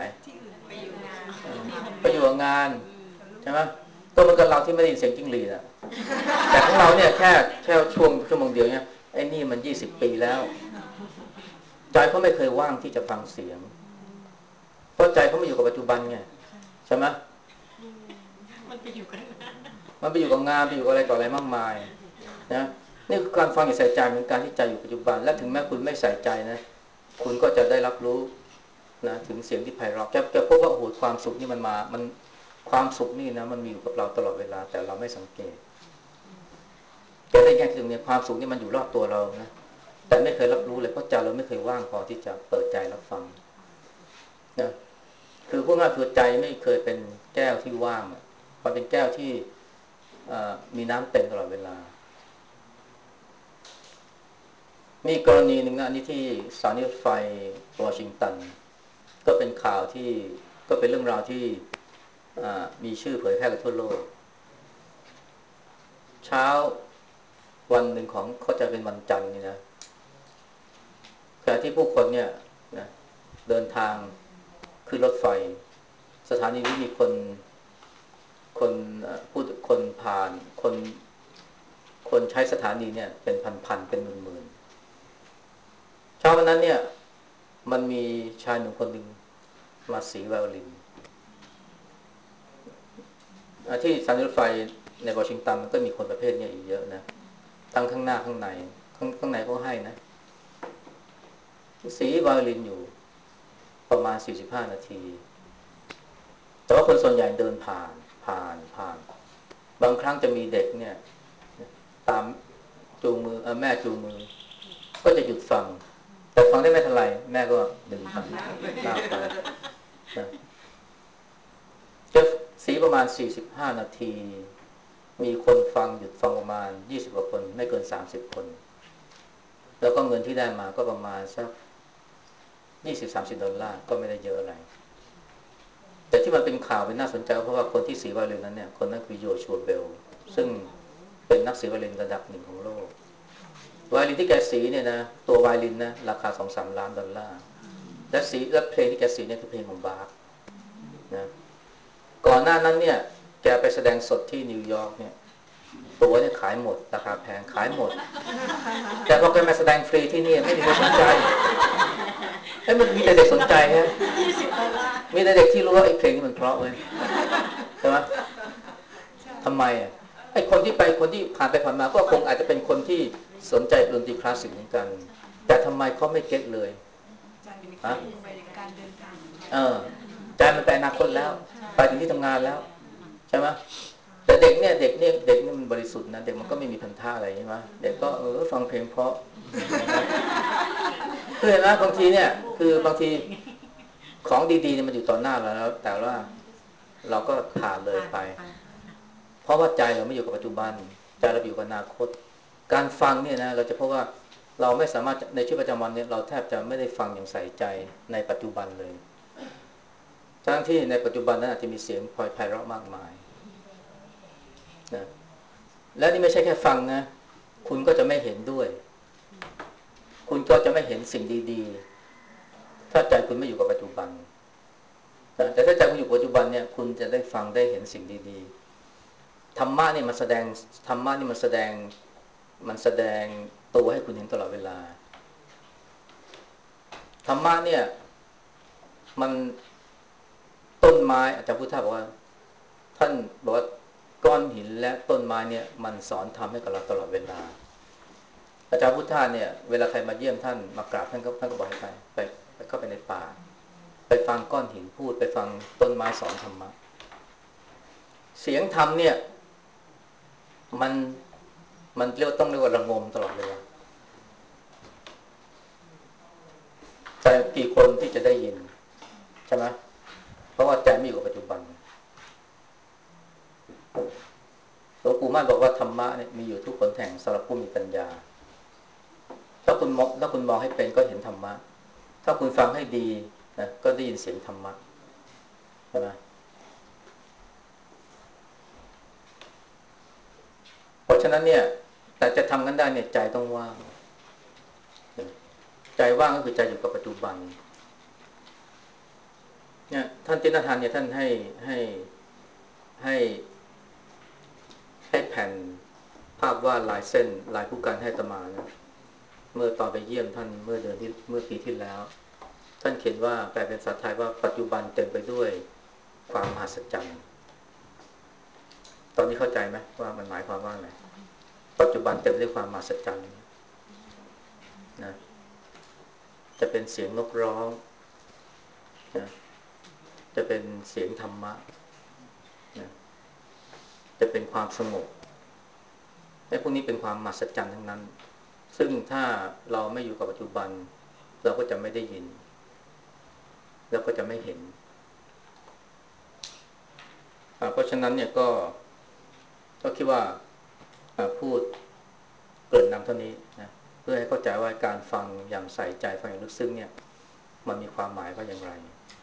ไปอยู่กับงานใช่ไหมก็เหมือนกับเราที่ไม่ได้ยินเสียงจิ้งหรีดอะแต่ของเราเนี่ยแค่แค่ช่วงชั่วโมงเดียวเนี่ยไอ้นี่มันยี่สิบปีแล้วใจเขาไม่เคยว่างที่จะฟังเสียงเพราะใจเขาไม่อยู่กับปัจจุบันไงใช่ไหมมันไปอยู่กันมันไปอยู่กับงานไปอยู่กับอะไรต่ออะไรมากมายนะนี่คือการฟังอย่างใส่ใจเป็นการที่ใจอยู่ปัจจุบันและถึงแม้คุณไม่ใส่ใจนะคุณก็จะได้รับรู้นะถึงเสียงที่ไพเราะจะจะพบว่าโอ้โหความสุขนี่มันมามันความสุขนี่นะมันมีอยู่กับเราตลอดเวลาแต่เราไม่สังเกตจะได้แยกตรงนี้ความสุขนี่มันอยู่รอบตัวเรานะแต่ไม่เคยรับรู้เลยเพราะใจเราไม่เคยว่างพอที่จะเปิดใจรับฟังนะคือพวกนั้นคือใจไม่เคยเป็นแก้วที่ว่างมันเป็นแก้วที่มีน้ำเต็มตลอดเวลามีกรณีหนึ่งนะนี่ที่สถานีรถไฟวอชิงตันก็เป็นข่าวที่ก็เป็นเรื่องราวที่มีชื่อเผยแพร่ไปทั่วโลกเช้าวันหนึ่งของเขาจะเป็นวันจันทร์นี่นะขณะที่ผู้คนเนี่ยนะเดินทางขึ้นรถไฟสถานีนี้มีคนคนผู้คนผ่านคนคนใช้สถานีเนี่ยเป็นพันๆเป็นหมื่นๆเช้าวันนั้นเนี่ยมันมีชายหนุ่มคนหนึ่งมาสีไวโอลินที่สถานีรถไฟในวอชิงตันมันก็มีคนประเภทนี้อีกเยอะนะทั้งข้างหน้าข้างในข้างข้างในก็ให้นะสีไวโอลินอยู่ประมาณสี่สิบห้านาทีแต่ว่าคนส่วนใหญ่เดินผ่านผ่านผ่านบางครั้งจะมีเด็กเนี่ยตามจูงมือแม่จูงมือก็จะหยุดฟังแต่ฟังได้ไม่เท่าไหร่แม่ก็ดึงไปลากไปจะสีประมาณสี่สิบห้านาทีมีคนฟังหยุดฟังประมาณยี่สิบกว่าคนไม่เกินสามสิบคนแล้วก็เงินที่ได้มาก็ประมาณสักยี่สิบ สามสิบดอลลาร์ก็ไม่ได้เยอะอะไรแต่ที่มันเป็นข่าวเป็นน่าสนใจเพราะว่าคนที่สีไวโอลินนั้นเนี่ยคนนั้นคือโยชัวเบลซึ่งเป็นนักสีไวโอลินระดับหนึ่งของโลกไวโอลินที่แกสีเนี่ยนะตัวไวโอลินนะราคา สองถึงสาม ล้านดอลลาร์และสีและเพลงที่แกสีเนี่ยคือเพลงของบาร์นะก่อนหน้านั้นเนี่ยแกไปแสดงสดที่นิวยอร์กเนี่ยตัวเนี่ยขายหมดราคาแพงขายหมดแต่พอแกมาแสดงฟรีที่นี่ไม่มีใครสนใจไอ้มันมีแต่เด็กสนใจฮะมีแต่เด็กที่รู้ว่าไอ้เพลงนี้มันเพราะเว้ยใช่ไหมทำไมอ่ะไอ้คนที่ไปคนที่ผ่านไปผ่านมาก็คงอาจจะเป็นคนที่สนใจดนตรีคลาสสิกเหมือนกันแต่ทำไมเขาไม่เก็ตเลยฮะเออใจมันไปอนาคตแล้วไปถึงที่ทำงานแล้วใช่ไหมแต่เด็กเนี่ยเด็กเนี่ยเด็กนี่มันบริสุทธิ์นะเด็กมันก็ไม่มีพันธะอะไรใช่ไหมเด็กก็เออฟังเพลงเพราะคือเห็นไหมบางทีเนี่ยคือบางทีของดีๆเนี่ยมันอยู่ต่อหน้าเราแล้วแต่ว่าเราก็ผ่านเลยไปเพราะว่าใจเราไม่อยู่กับปัจจุบันใจเราอยู่กับอนาคตการฟังเนี่ยนะเราจะพบว่าเราไม่สามารถในชีวิตประจำวันเนี่ยเราแทบจะไม่ได้ฟังอย่างใส่ใจในปัจจุบันเลยทั้งที่ในปัจจุบันนั้นอาจจะมีเสียงพลอยไพเราะมากมายนะและนี่ไม่ใช่แค่ฟังนะคุณก็จะไม่เห็นด้วยคุณก็จะไม่เห็นสิ่งดีๆถ้าใจคุณไม่อยู่กับปัจจุบันแต่ถ้าใจคุณอยู่ปัจจุบันเนี่ยเนี่ยคุณจะได้ฟังได้เห็นสิ่งดีๆธรรมะนี่มันแสดงธรรมะนี่มันแสดงมันแสดงตัวให้คุณเห็นตลอดเวลาธรรมะเนี่ยมันต้นไม้อาจารย์พุทธาบอกว่าท่านบอกว่าก้อนหินและต้นไม้เนี่ยมันสอนธรรมให้กับเราตลอดเวลาอาจารย์พุทธาเนี่ยเวลาใครมาเยี่ยมท่านมากราบท่านก็ท่านก็บอกให้ไปไปไปเข้าไปในป่าไปฟังก้อนหินพูดไปฟังต้นไม้สอนธรรมะเสียงธรรมเนี่ยมันมันเรียกต้องเรียกว่าระงมตลอดเวลาแต่กี่คนที่จะได้ยินใช่ไหมเพราะว่าใจไม่อยู่กับปัจจุบันหลวงปู่มั่นบอกว่าธรรมะเนี่ยมีอยู่ทุกคนแห่งสำหรับผู้มีปัญญาถ้าคุณมองถ้าคุณมองให้เป็นก็เห็นธรรมะถ้าคุณฟังให้ดีนะก็ได้ยินเสียงธรรมะใช่ไหมเพราะฉะนั้นเนี่ยแต่จะทำกันได้เนี่ยใจต้องว่างใจว่างก็คือใจอยู่กับปัจจุบันเนี่ยท่านเจนทานเนี่ยท่านให้ให้ให้ให้แผ่นภาพวาดลายเส้นลายผู้การให้ตมานะเมื่อตอนไปเยี่ยมท่านเมื่อเดือนที่เมื่อปีที่แล้วท่านเขียนว่าแปลเป็นภาษาไทยว่าปัจจุบันเต็มไปด้วยความมหัศจรรย์ตอนนี้เข้าใจไหมว่ามันหมายความว่าอะไรปัจจุบันเต็มไปด้วยความมหัศจรรย์นะจะเป็นเสียงนกร้องนะจะเป็นเสียงธรรมะนะจะเป็นความสงบไอ้พวกนี้เป็นความมหัศจรรย์ทั้งนั้นซึ่งถ้าเราไม่อยู่กับปัจจุบันเราก็จะไม่ได้ยินแล้วก็จะไม่เห็นเพราะฉะนั้นเนี่ยก็ก็คิดว่าพูดเกริ่นนำเท่านี้นะเพื่อให้เข้าใจว่าการฟังอย่างใส่ใจฟังอย่างลึกซึ้งเนี่ยมันมีความหมายว่าอย่างไร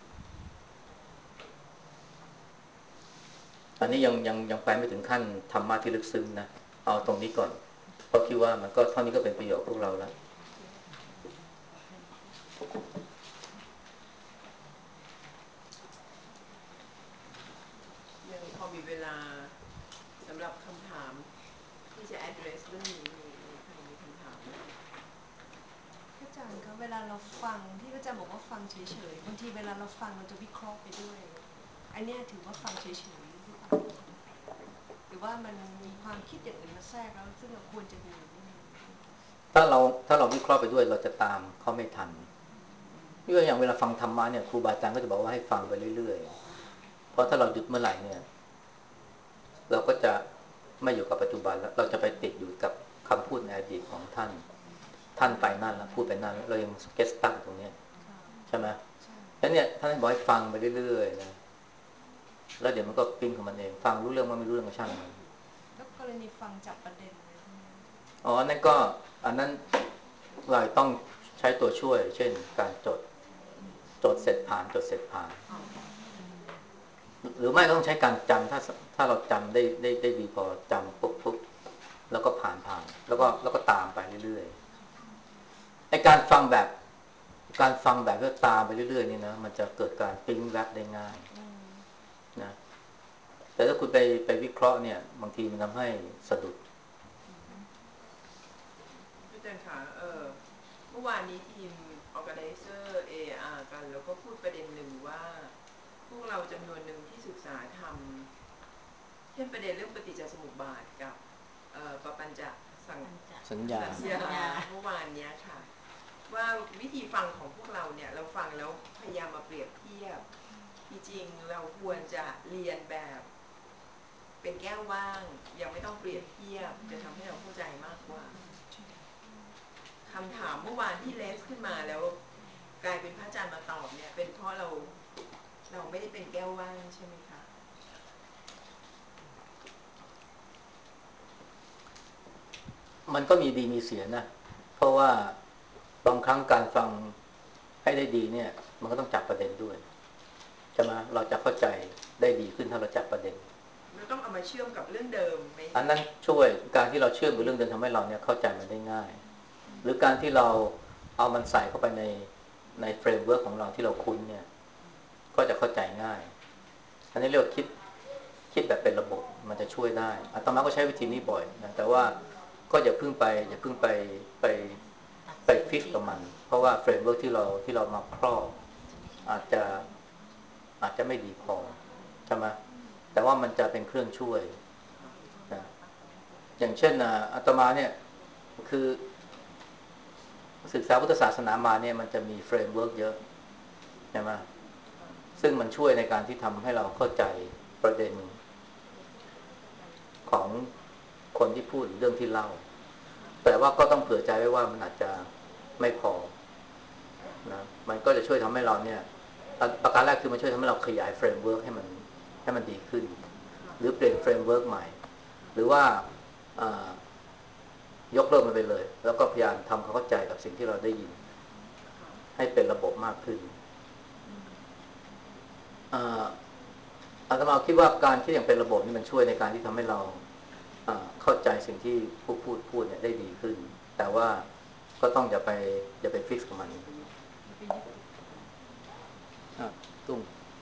อันนี้ยังยังยังไปไม่ถึงขั้นธรรมะที่ลึกซึ้งนะเอาตรงนี้ก่อนเพราะคิดว่ามันก็เท่านี้ก็เป็นประโยชน์พวกเราแล้วยังพอมีเวลาสำหรับคำถามที่จะ address เรื่องนี้มีมีใครมีคำถามไหมพระอาจารย์คะเวลาเราฟังที่พระอาจารย์บอกว่าฟังเฉยๆบางทีเวลาเราฟังเราจะวิเคราะห์ไปด้วยอันนี้ถือว่าฟังเฉยๆหรือเปล่าหรือว่ามันมีความคิดอย่างอื่นมาแทรกแล้วซึ่งเราควรจะดูไม่ดูถ้าเราถ้าเราวิเคราะห์ไปด้วยเราจะตามเขาไม่ทันยกอย่างเวลาฟังธรรมะเนี่ยครูบาอาจารย์ก็จะบอกว่าให้ฟังไปเรื่อยๆเพราะถ้าเราหยุดเมื่อไหร่เนี่ยเราก็จะไม่อยู่กับปัจจุบันแล้วเราจะไปติดอยู่กับคำพูดในอดีตของท่านท่านไปนั่นแล้วพูดไปนั่นเรายังเก็ตสตั๊กตรงนี้ใช่ไหมแล้วเนี่ยท่านบอกให้ฟังไปเรื่อยๆนะแล้วเดี๋ยวมันก็ปิ้งของมันเองฟังรู้เรื่องมันไม่รู้เรื่องก็ช่างมันแล้วกรณีฟังจับประเด็นอะไรพวกนี้อ๋อนั่นก็อันนั้นเราต้องใช้ตัวช่วยเช่นการจดจดเสร็จผ่านจดเสร็จผ่านหรือไม่ก็ต้องใช้การจำถ้าถ้าเราจำได้ได้ได้ดีพอจำปุ๊บปุ๊บแล้วก็ผ่านผ่านแล้วก็แล้วก็ตามไปเรื่อยๆไอการฟังแบบการฟังแบบเพื่อตามไปเรื่อยๆนี่นะมันจะเกิดการปิ๊งแวบได้ง่ายนะแต่ถ้าคุณไปไปวิเคราะห์เนี่ยบางทีมันทำให้สะดุดอาจารย์คะเออเมื่อวานนี้ทีม Organizer เอ อาร์ กันแล้วก็พูดประเด็นหนึ่งว่าพวกเราจำนวนหนึ่งที่ศึกษาทำเช่นประเด็นเรื่องปฏิจจสมุปบาทกับปปัญจสังสัญญาเมื่อวานนี้ค่ะว่าวิธีฟังของพวกเราเนี่ยเราฟังแล้วพยายามมาเปรียบเทียบจริงๆเราควรจะเรียนแบบเป็นแก้วว่างยังไม่ต้องเปรียบเทียบจะทำให้เราเข้าใจมากกว่าคำถามเมื่อวานที่เลสขึ้นมาแล้วกลายเป็นพระอาจารย์มาตอบเนี่ยเป็นเพราะเราเราไม่ได้เป็นแก้วว่างใช่ไหมคะมันก็มีดีมีเสียนะเพราะว่าบางครั้งการฟังให้ได้ดีเนี่ยมันก็ต้องจับประเด็นด้วยใช่ไหมเราจะเข้าใจได้ดีขึ้นถ้าเราจับประเด็นเราต้องเอามาเชื่อมกับเรื่องเดิมไหมอันนั้นช่วยการที่เราเชื่อมกับเรื่องเดิมทำให้เราเนี่ยเข้าใจมันได้ง่ายหรือการที่เราเอามันใส่เข้าไปในในเฟรมเวิร์กของเราที่เราคุ้นเนี่ยก็จะเข้าใจง่ายอันนี้เรียกว่าคิดคิดแบบเป็นระบบมันจะช่วยได้อาตมาก็ใช้วิธีนี้บ่อยนะแต่ว่าก็อย่าเพิ่งไปอย่าเพิ่งไปไปไปฟิกกับมันเพราะว่าเฟรมเวิร์กที่เราที่เรามาครอบอาจจะอาจจะไม่ดีพอใช่ไหมแต่ว่ามันจะเป็นเครื่องช่วยนะอย่างเช่นอาตมาเนี่ยคือศึกษาพุทธศาสนามาเนี่ยมันจะมีเฟรมเวิร์กเยอะใช่ไหมซึ่งมันช่วยในการที่ทำให้เราเข้าใจประเด็นของคนที่พูดเรื่องที่เล่าแต่ว่าก็ต้องเผื่อใจไว้ว่ามันอาจจะไม่พอนะมันก็จะช่วยทำให้เราเนี่ยประการแรกคือมันช่วยทำให้เราขยายเฟรมเวิร์กให้มันให้มันดีขึ้นหรือเปลี่ยนเฟรมเวิร์กใหม่หรือว่ายกเลิกมันไปเลยแล้วก็พยายามทำความเข้าใจกับสิ่งที่เราได้ยินให้เป็นระบบมากขึ้นอาตมาคิดว่าการคิดอย่างเป็นระบบนี่มันช่วยในการที่ทำให้เราเข้าใจสิ่งที่ผู้พูดพูดเนี่ยได้ดีขึ้นแต่ว่าก็ต้องอย่าไปอย่าไปฟิกซ์กับมันตุ้ง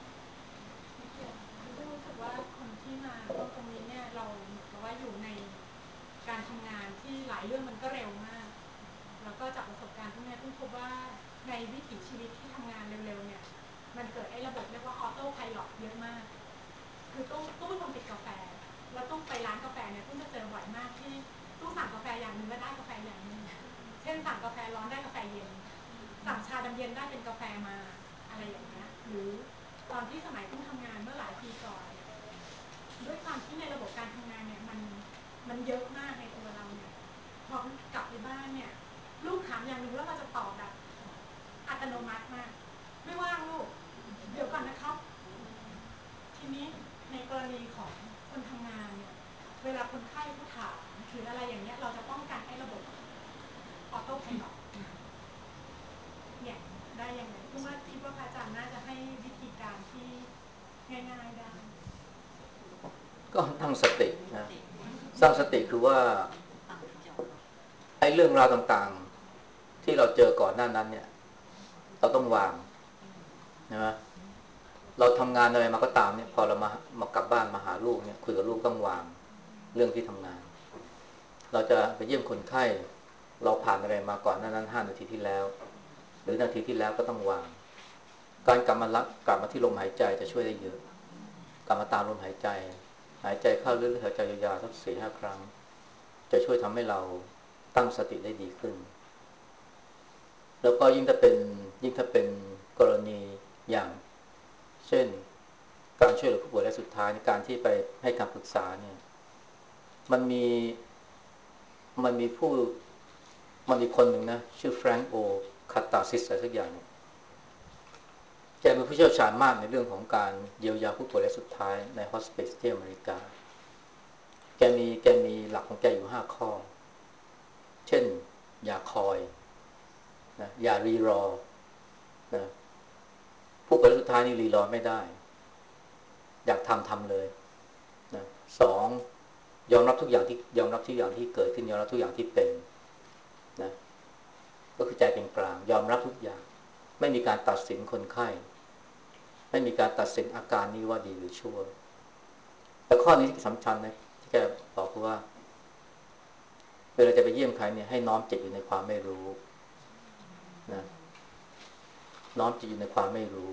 รู้สึกว่าคนที่มาร่วมตรงนี้เนี่ยเราเหมือนกับว่าอยู่ในการทำงานที่หลายเรื่องมันก็เร็วมากแล้วก็จากประสบการณ์พวกนี้ต้องพบว่าในวิถีชีวิตที่ทำงานเร็วๆเนี่ยมันเกิดไอ้ระบบเรียกว่าออโต้ไพลอตเยอะมากคือต้องต้องเป็นคนติดกาแฟแล้วต้องไปร้านกาแฟเนี่ยต้องจะเจอบ่อยมากที่ต้องสั่งกาแฟอย่างนึงแล้วได้กาแฟอย่างนึงเช่นสั่งกาแฟร้อนได้กาแฟเย็นสั่งชาดำเย็นได้เป็นกาแฟมาอะไรอย่างเงี้ยหรือตอนที่สมัยต้องทำงานเมื่อหลายปีก่อนเนี่ยด้วยความที่ในระบบการทำงานเนี่ยมันมันเยอะมากในตัวเราเนี่ยพอกลับไปบ้านเนี่ยลูกถามอย่างนึงแล้วเราจะตอบแบบอัตโนมัติมากไม่ว่างลูกเดี๋ยวก่อนนะครับทีนี้ในกรณีของคนทำงานเนี่ยเวลาคนไข้เขาถามหรืออะไรอย่างเงี้ยเราจะป้องกันไอ้ระบบออโต้ไพลอตเนี่ยได้ยังไงคือว่าคิดว่าพระอาจารย์น่าจะให้วิธีการที่ง่ายๆได้ก็ตั้งสตินะสร้างสติคือว่าไอ้เรื่องราวต่างๆที่เราเจอก่อนหน้านั้นเนี่ยเราต้องวางนะเราทำงานอะไรมาก็ตามเนี่ยพอเรามามากลับบ้านมาหาลูกเนี่ยคุยกับลูกต้องวางเรื่องที่ทำงานเราจะไปเยี่ยมคนไข้เราผ่านอะไรมาก่อนหน้านั้นห้านาทีที่แล้วหรือนาทีที่แล้วก็ต้องวางการกลับมาลักกลับมาที่ลมหายใจจะช่วยได้เยอะกลับมาตามลมหายใจหายใจเข้าลึกๆหายใจยาวๆสักสี่ห้าครั้งจะช่วยทำให้เราตั้งสติได้ดีขึ้นแล้วก็ยิ่งถ้าเป็นยิ่งถ้าเป็นกรณีอย่างเช่นการช่วยเหลือผู้ป่วยรายสุดท้ายในการที่ไปให้คำปรึกษาเนี่ยมันมีมันมีผู้มันมีคนหนึ่งนะชื่อแฟรงค์โอคาตาซิสอะไรสักอย่างแกเป็นผู้เชี่ยวชาญมากในเรื่องของการเยียวยาผู้ป่วยรายสุดท้ายในฮอสปิสที่อเมริกาแกมีแกมีหลักของแกอยู่ห้าข้อเช่นอย่าคอยนะอย่ารีรอนะผู้ป่วยรายสุดท้ายนี่รีรอไม่ได้อยากทำทำเลยนะสองยอมรับทุกอย่างที่ยอมรับทุกอย่างที่เกิดขึ้นยอมรับทุกอย่างที่เป็นนะก็คือใจเป็นกลางยอมรับทุกอย่างไม่มีการตัดสินคนไข้ไม่มีการตัดสินอาการนี้ว่าดีหรือชั่วแต่ข้อนี้ที่สำคัญนะที่แกบอกว่าเวลาจะไปเยี่ยมใครเนี่ยให้น้อมจิตอยู่ในความไม่รู้นะน้อมจิตอยู่ในความไม่รู้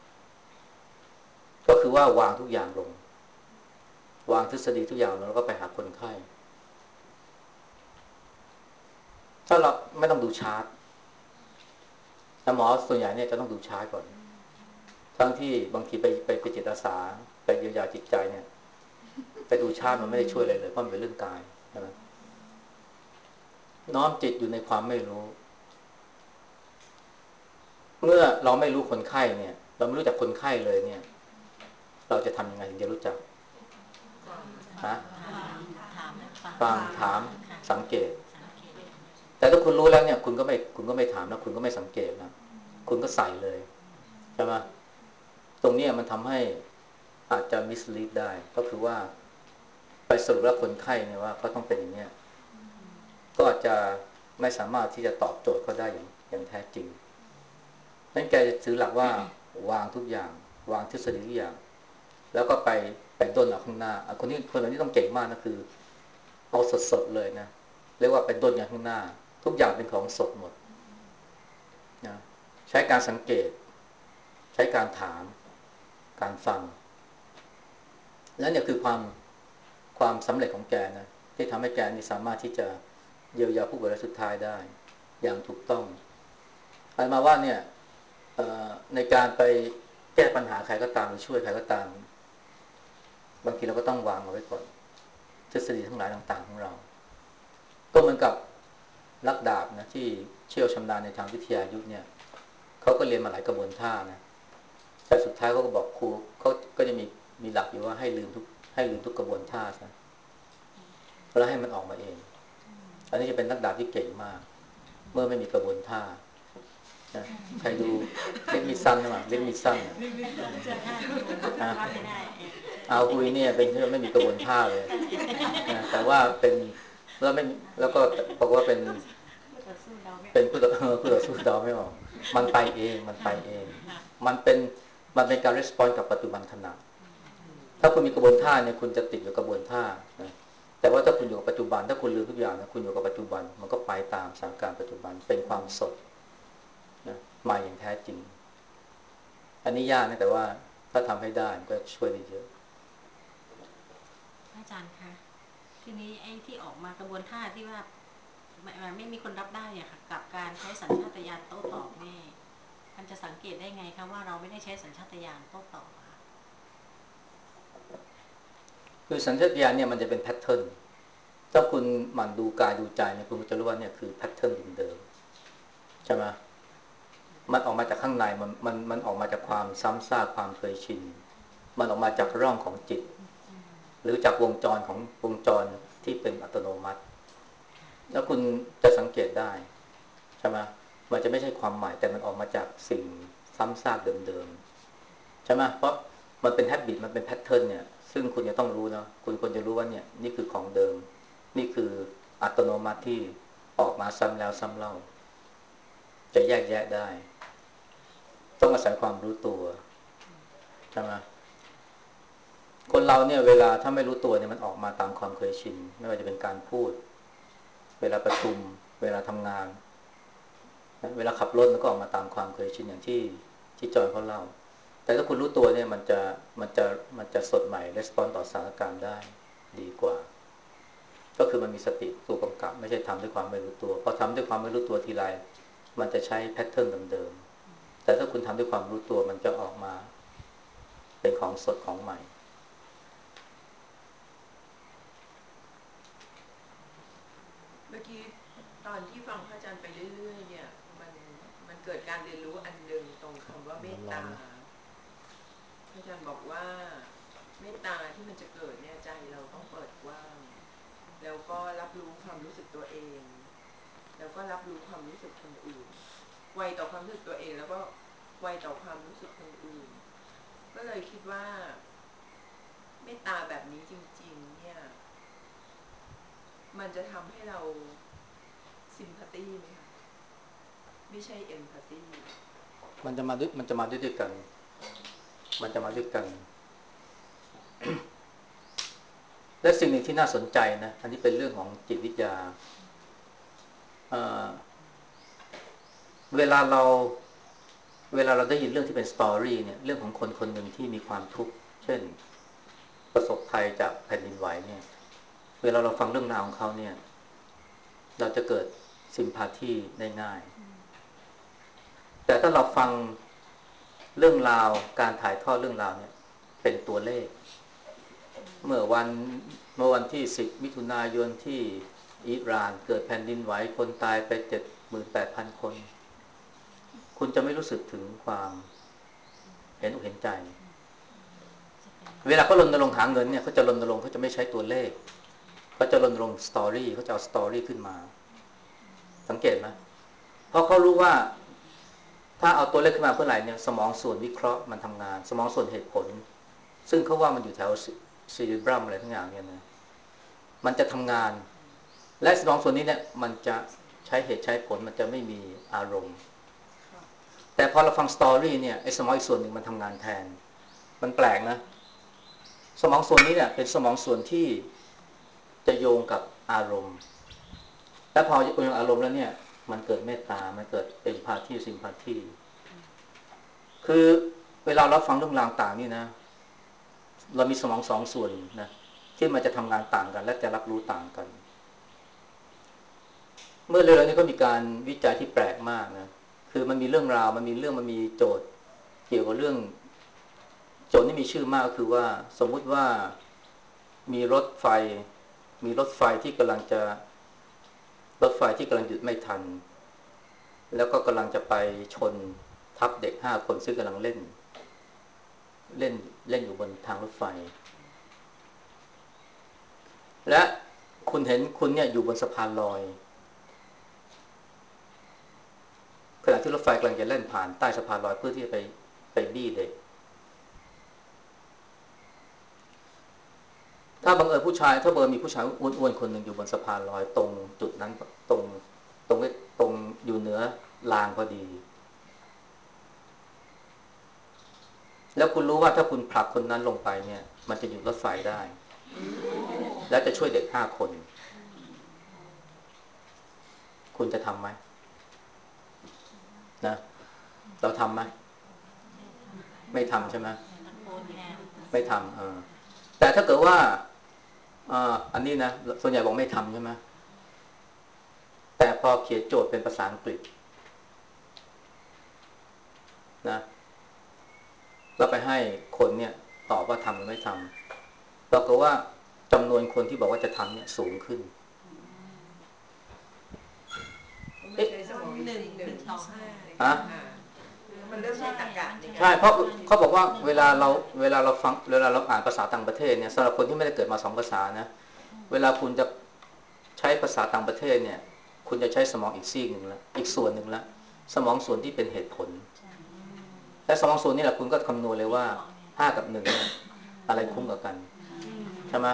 ก็คือว่าวางทุกอย่างลงวางทฤษฎีทุกอย่างแล้วก็ไปหาคนไข้ถ้าเราไม่ต้องดูชาร์ตหมอส่วนใหญ่เนี่ยจะต้องดูชาร์ตก่อนทั้งที่บางทีไปไปไปจิตอาสาไปเยียวยาจิตใจเนี่ยไปดูชาร์ตมันไม่ได้ช่วยอะไรเลยเพราะมันเป็นเรื่องกายนะน้อมจิตอยู่ในความไม่รู้เมื่อเราไม่รู้คนไข้เนี่ยเราไม่รู้จักคนไข้เลยเนี่ยเราจะทำยังไงถึงจะรู้จักฮะฟังถามสังเกตแต่ถ้าคุณรู้แล้วเนี่ยคุณก็ไม่คุณก็ไม่ถามแล้วคุณก็ไม่สังเกตนะคุณก็ใส่เลยใช่ไหมตรงนี้มันทำให้อาจจะมิสลีดได้ก็คือว่าไปสรุปแล้วคนไข้เนี่ยว่าเขาต้องเป็นอย่างนี้ก็อาจจะไม่สามารถที่จะตอบโจทย์เขาได้อย่างอย่างแท้จริงนั้นแกจะถือหลักว่าวางทุกอย่างวางทฤษฎีทุกอย่างแล้วก็ไปไปด้นเอาข้างหน้าคนนี้คนแบบนี้ต้องเก่งมากนะคือเอาสดๆเลยนะเรียกว่าไปด้นอย่างข้างหน้าทุกอย่างเป็นของสดหมดนะใช้การสังเกตใช้การถามการฟังและเนี่ยคือความความสำเร็จของแกนะที่ทำให้แกนี่สามารถที่จะเยียวยาผู้ป่วยรายสุดท้ายได้อย่างถูกต้องอันมาว่าเนี่ยในการไปแก้ปัญหาใครก็ตามหรือช่วยใครก็ตามบางทีเราก็ต้องวางเอาไว้ก่อนทฤษฎีทั้งหลายต่างๆของเราก็เหมือนกับนักดาบนะที่เชี่ยวชำนาญในทางวิทยายุทธเนี่ยเขาก็เรียนมาหลายกระบวนท่านะแต่สุดท้ายเขาก็บอกครูเขาก็จะมีมีหลักอยู่ว่าให้ลืมทุกให้ลืมทุกกระบวนท่าซะแล้วให้มันออกมาเองอันนี้จะเป็นนักดาบที่เก่งมากเมื่อไม่มีกระบวนท่านะใครดูเล่นมิสั้นหรือเปล่าเล่นมิสั้นเอาคุยเนี่ยเป็นที่ไม่มีกระบวนท่าเลยนะแต่ว่าเป็นแล้วไม่แล้วก็บอกว่าเป็นเป็นผู้ต่อผู้ต่อสู้เดาไม่ออกมันไปเองมันไปเองมันเป็นมันเป็นการรีสปอนส์กับปัจจุบันขณะถ้าคุณมีกระบวนท่าเนี่ยคุณจะติดอยู่กระบวนท่านะแต่ว่าถ้าคุณอยู่กับปัจจุบันถ้าคุณลืมทุกอย่างนะคุณอยู่กับปัจจุบันมันก็ไปตามสถานการณ์ปัจจุบันเป็นความสดนะมาอย่างแท้จริงอันนี้ยากนะแต่ว่าถ้าทำให้ได้ก็ช่วยได้เยอะอาจารย์คะทีนี้ไอ้ที่ออกมากระบวนท่าที่ว่าไม่ไม่มีคนรับได้เนี่ยค่ะกับการใช้สัญชาตญาณโต้ตอบนี่มันจะสังเกตได้ไงคะว่าเราไม่ได้ใช้สัญชาตญาณโต้ตอบค่ะคือสัญชาตญาณเนี่ยมันจะเป็นแพทเทิร์นถ้าคุณหมั่นดูกายดูใจเนี่ยคุณจะรู้ว่าเนี่ยคือแพทเทิร์นเดิมๆใช่ไหมมันออกมาจากข้างในมันมันมันออกมาจากความซ้ำซากความเคยชินมันออกมาจากร่องของจิตหรือจากวงจรของวงจรที่เป็นอัตโนมัติแล้วคุณจะสังเกตได้ใช่ไหมมันจะไม่ใช่ความหมายแต่มันออกมาจากสิ่งซ้ำซากเดิมๆใช่ไหมเพราะมันเป็นแฮบบิตมันเป็นแพทเทิร์นเนี่ยซึ่งคุณจะต้องรู้นะคุณควรจะรู้ว่าเนี่ยนี่คือของเดิมนี่คืออัตโนมัติที่ออกมาซ้ำแล้วซ้ำเล่าจะแยกแยะได้ต้องอาศัยความรู้ตัวใช่ไหมคนเราเนี่ยเวลาถ้าไม่รู้ตัวเนี่ยมันออกมาตามความเคยชินไม่ว่าจะเป็นการพูดเวลาประชุมเวลาทำงานเวลาขับรถมันก็ออกมาตามความเคยชินอย่างที่ที่จอยเขาเล่าแต่ถ้าคุณรู้ตัวเนี่ยมันจะมันจะมันจะสดใหม่รีสปอนส์ต่อสถานการณ์ได้ดีกว่าก็คือมันมีสติตัวกำกับไม่ใช่ทำด้วยความไม่รู้ตัวพอทำด้วยความไม่รู้ตัวทีไรมันจะใช้แพทเทิร์นเดิมๆแต่ถ้าคุณทำด้วยความรู้ตัวมันจะออกมาเป็นของสดของใหม่เมื่อกี้ตอนที่ฟังพระอาจารย์ไปเรื่อยๆเนี่ยมันมันเกิดการเรียนรู้อันหนึ่งตรงคำว่าเมตตาพระอาจารย์บอกว่าเมตตาที่มันจะเกิดเนี่ยใจเราต้องเปิดกว้างแล้วก็รับรู้ความรู้สึกตัวเองแล้วก็รับรู้ความรู้สึกคนอื่นไวต่อความรู้สึกตัวเองแล้วก็ไวต่อความรู้สึกคนอื่นก็เลยคิดว่าเมตตาแบบนี้จริงๆเนี่ยมันจะทำให้เราซิมพัตตี้ไหมคะไม่ใช่เอมพัตตี้มันจะมาด้วยมันจะมาด้วยด้วยกันมันจะมาด้วยกัน และสิ่งหนึ่งที่น่าสนใจนะอันนี้เป็นเรื่องของจิตวิทยาเเวลาเราเวลาเราได้ยินเรื่องที่เป็นสตอรี่เนี่ยเรื่องของคนคนหนึ่งที่มีความทุกข์เช่นประสบภัยจากแผ่นดินไหวเนี่ยเวลาเราฟังเรื่องราวของเขาเนี่ยเราจะเกิดซิมพาธีได้ง่ายแต่ถ้าเราฟังเรื่องราวการถ่ายทอดเรื่องราวเนี่ยเป็นตัวเลขเมื่อวันเมื่อวันที่สิบมิถุนายนที่อิหร่านเกิดแผ่นดินไหวคนตายไป เจ็ดหมื่นแปดพัน คนคุณจะไม่รู้สึกถึงความเห็นอกเห็นใจเวลาเขารณรงค์หาเงินเนี่ยเขาจะรณรงค์เขาจะไม่ใช้ตัวเลขเขาจะรณรงค์สตอรี่เขาจะเอาสตอรี่ขึ้นมาสังเกตไหมเพราะเขารู้ว่าถ้าเอาตัวเลขขึ้นมาเพื่อไหร่เนี่ยสมองส่วนวิเคราะห์มันทำงานสมองส่วนเหตุผลซึ่งเขาว่ามันอยู่แถวซีริบรัมอะไรทั้งอย่างเนี่ยนะมันจะทำงานและสมองส่วนนี้เนี่ยมันจะใช้เหตุใช้ผลมันจะไม่มีอารมณ์แต่พอเราฟังสตอรี่เนี่ยไอ้สมองอีกส่วนหนึ่งมันทำงานแทนมันแปลกนะสมองส่วนนี้เนี่ยเป็นสมองส่วนที่จะโยงกับอารมณ์และพอโยงกับอารมณ์แล้วเนี่ยมันเกิดเมตตามันเกิดเป็นพาธีซิมพาธีคือเวลาเราฟังเรื่องราวต่างนี่นะเรามีสมองสองส่วนนะที่มันจะทำงานต่างกันและจะรับรู้ต่างกันเมื่อเร็วๆนี้ก็มีการวิจัยที่แปลกมากนะคือมันมีเรื่องราวมันมีเรื่องมันมีโจทย์เกี่ยวกับเรื่องโจทย์ที่มีชื่อมากก็คือว่าสมมุติว่ามีรถไฟมีรถไฟที่กำลังจะรถไฟที่กำลังหยุดไม่ทันแล้วก็กำลังจะไปชนทับเด็กห้าคนซึ่งกำลังเล่นเล่นเล่นอยู่บนทางรถไฟและคุณเห็นคุณเนี่ยอยู่บนสะพานลอยขณะที่รถไฟกำลังจะเล่นผ่านใต้สะพานลอยเพื่อที่จะไปไปบี้เด็กถ้าบังเอิญผู้ชายถ้าเบอร์มีผู้ชายอ้วนๆคนหนึ่งอยู่บนสะพานลอยตรงจุดนั้นตรงตรงตรงอยู่เหนือรางพอดีแล้วคุณรู้ว่าถ้าคุณผลักคนนั้นลงไปเนี่ยมันจะหยุดรถไฟได้และจะช่วยเด็กห้าคนคุณจะทำไหมนะเราทำไหมไม่ทำใช่ไหมไม่ทำเออแต่ถ้าเกิดว่าอ่าอันนี้นะส่วนใหญ่บอกไม่ทำใช่ไหมแต่พอเขียนโจทย์เป็นภาษาอังกฤษนะเราไปให้คนเนี่ยตอบว่าทำหรือไม่ทำปรากฏว่าจำนวนคนที่บอกว่าจะทำเนี่ยสูงขึ้นไม่ใช่สมองหนึ่งหนึ่งต่อห้าฮะมันเริ่มใช้ตรรกะในการใช่เพราะเขาบอกว่าเวลาเราเวลาเราฟังเวลาเราอ่านภาษาต่างประเทศเนี่ยสำหรับคนที่ไม่ได้เกิดมาสองภาษานะเวลาคุณจะใช้ภาษาต่างประเทศเนี่ยคุณจะใช้สมองอีกซีกหนึ่งแล้วอีกส่วนหนึ่งแล้วสมองส่วนที่เป็นเหตุผลและสมองส่วนนี้แหละคุณก็คำนวณเลยว่าห้ากับหนึ่งเนี่ยอะไรคุ้มกับกันใช่ไหม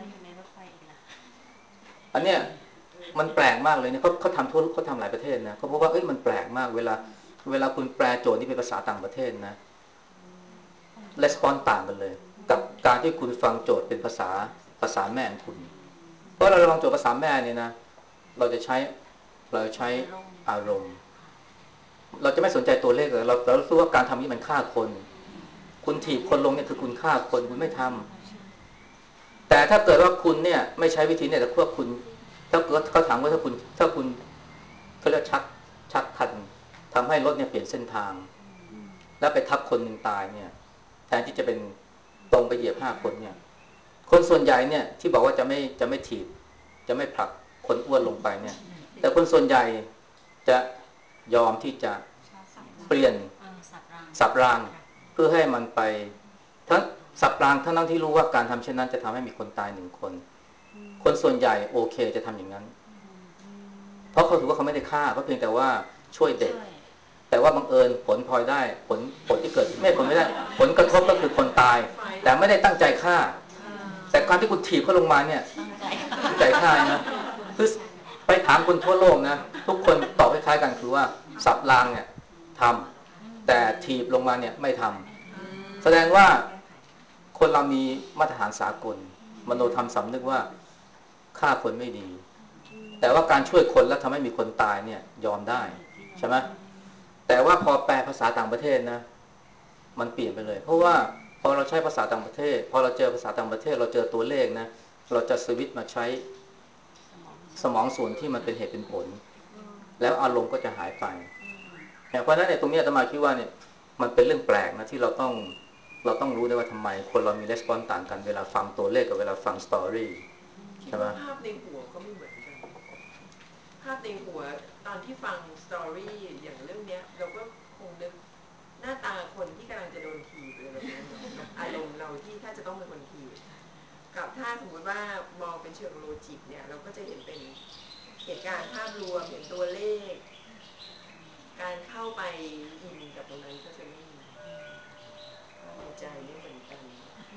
อันเนี้ยมันแปลกมากเลยเนี่ยเขาเขาทำทั่วเขาทำหลายประเทศนะเขาพบว่าเอ้ยมันแปลกมากเวลาเวลาคุณแปลโจทย์ที่เป็นภาษาต่างประเทศนะレスปอนส์ต่างกันเลยกับการที่คุณฟังโจทย์เป็นภาษาภาษาแม่ของคุณเพราะเราฟังโจทย์ภาษาแม่เนี่ยนะเราจะใช้เราใช้อารมณ์เราจะไม่สนใจตัวเลขเลยเราเรารู้สึกว่าการทำนี้มันฆ่าคนคุณถีบคนลงเนี่ยคือคุณฆ่าคนคุณไม่ทำแต่ถ้าเกิดว่าคุณเนี่ยไม่ใช้วิธีเนี่ยแต่พวกคุณถ้าเกิดเขาถามว่าถ้าคุณถ้าคุณเขาเรียกชักชักคันทำให้รถเนี่ยเปลี่ยนเส้นทางแล้วไปทับคนหนึ่งตายเนี่ยแทนที่จะเป็นตรงไปเหยียบห้าคนเนี่ยคนส่วนใหญ่เนี่ยที่บอกว่าจะไม่จะไม่ถีบจะไม่ผลักคนอ้วนลงไปเนี่ยแต่คนส่วนใหญ่จะยอมที่จะเปลี่ยนสับรางเพื่อให้มันไปทั้งสับรางทั้งนั้นที่รู้ว่าการทำเช่นนั้นจะทำให้มีคนตายหนึ่งคนคนส่วนใหญ่โอเคจะทำอย่างนั้นเพราะเขาถือว่าเขาไม่ได้ฆ่าเขาเพียงแต่ว่าช่วยเด็กแต่ว่าบังเอิญผลพลอยได้ผลผลที่เกิดไม่ผลไม่ได้ผลกระทบก็คือคนตายแต่ไม่ได้ตั้งใจฆ่าแต่การที่คุณถีบเขาลงมาเนี่ยตั้งใจฆ่านะคือไปถามคนทั่วโลกนะทุกคนตอบคล้ายๆกันคือว่าสับรางเนี่ยทำแต่ถีบลงมาเนี่ยไม่ทำแสดงว่าคนเรามีมาตรฐานสากลมโนธรรมสำนึกว่าฆ่าคนไม่ดีแต่ว่าการช่วยคนแล้วทำให้มีคนตายเนี่ยยอมได้ใช่ไหมแต่ว่าพอแปลภาษาต่างประเทศนะมันเปลี่ยนไปเลยเพราะว่าพอเราใช้ภาษาต่างประเทศพอเราเจอภาษาต่างประเทศเราเจอตัวเลขนะเราจะสวิตช์มาใช้สมองส่วนที่มันเป็นเหตุเป็นผลแล้วอารมณ์ก็จะหายไปเพราะฉะนั้นในตรงนี้อาตมาคิดว่าเนี่ยมันเป็นเรื่องแปลกนะที่เราต้องเราต้องรู้ได้ว่าทำไมคนเรามีレスปอนส์ต่างกันเวลาฟังตัวเลขกับเวลาฟังสตอรี่คิดว่าภาพในหัวก็ไม่เหมือนกันภาพในหัวตอนที่ฟังสตอรี่อย่างเรื่องเนี้ยเราก็คงนึกหน้าตาคนที่กำลังจะโดนถีบเลยแบบนี้กับอารมณ์เราที่ถ้าจะต้องเป็นคนถีบกับถ้าสมมติว่ามองเป็นเชิงโลจิกเนี่ยเราก็จะเห็นเป็นเหตุการณ์ภาพรวมเห็นตัวเลขการเข้าไปอินกับตรงนั้นก็จะไม่มีภาพในใจไม่เหมือนกัน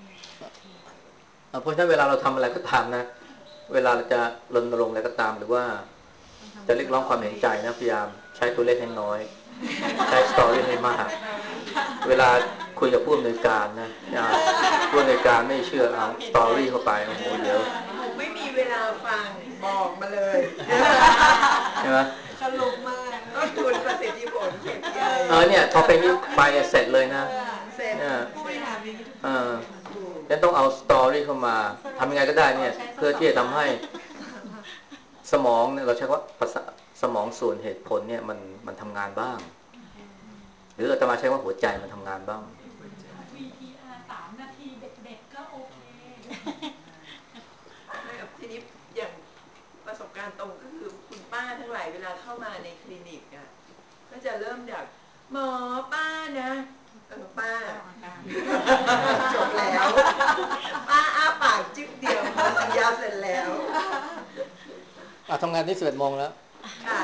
เพราะฉะนั้นเวลาเราทำอะไรก็ตามนะเวลาเราจะรณรงค์อะไรก็ตามหรือว่าจะเรียกร้องความเห็นใจนะพยายามใช้ตัวเลขให้น้อยใช้สตอรี่ให้มากเวลาคุยกับผู้อำนวยการนะผู้อำนวยการไม่เชื่อเอาสตอรี่เข้าไปโอ้โหเดี๋ยวผมไม่มีเวลาฟังบอกมาเลยใช่ไหมสรุปมาต้นทุนประสิทธิผล เค พี ไอเออเนี่ยพอเป็นนี้ไปเสร็จเลยนะเสร็จผู้บริหารอย่างนี้ทุกเออฉันต้องเอาสตอรี่เข้ามาทำยังไงก็ได้เนี่ยเพื่อที่จะทำให้สมองเนี่ยเราใช้ว่าภาษาสมองส่วนเหตุผลเนี่ยมันมันทำงานบ้างหรืออาตมาใช้ว่าหัวใจมันทำงานบ้างวี ที อาร์ สามนาทีเด็กๆก็โอเคทีนี้อย่างประสบการณ์ตรงก็คือคุณป้าทั้งหลายเวลาเข้ามาในคลินิกอ่ะก็จะเริ่มจากหมอป้านะเออป้าจบแล้วป้าอ้าปากจิ๊บเดียวหมดสัญญาเสร็จแล้วอ่ะทำงานที่สิบเอ็ดโมงแล้วค่ะ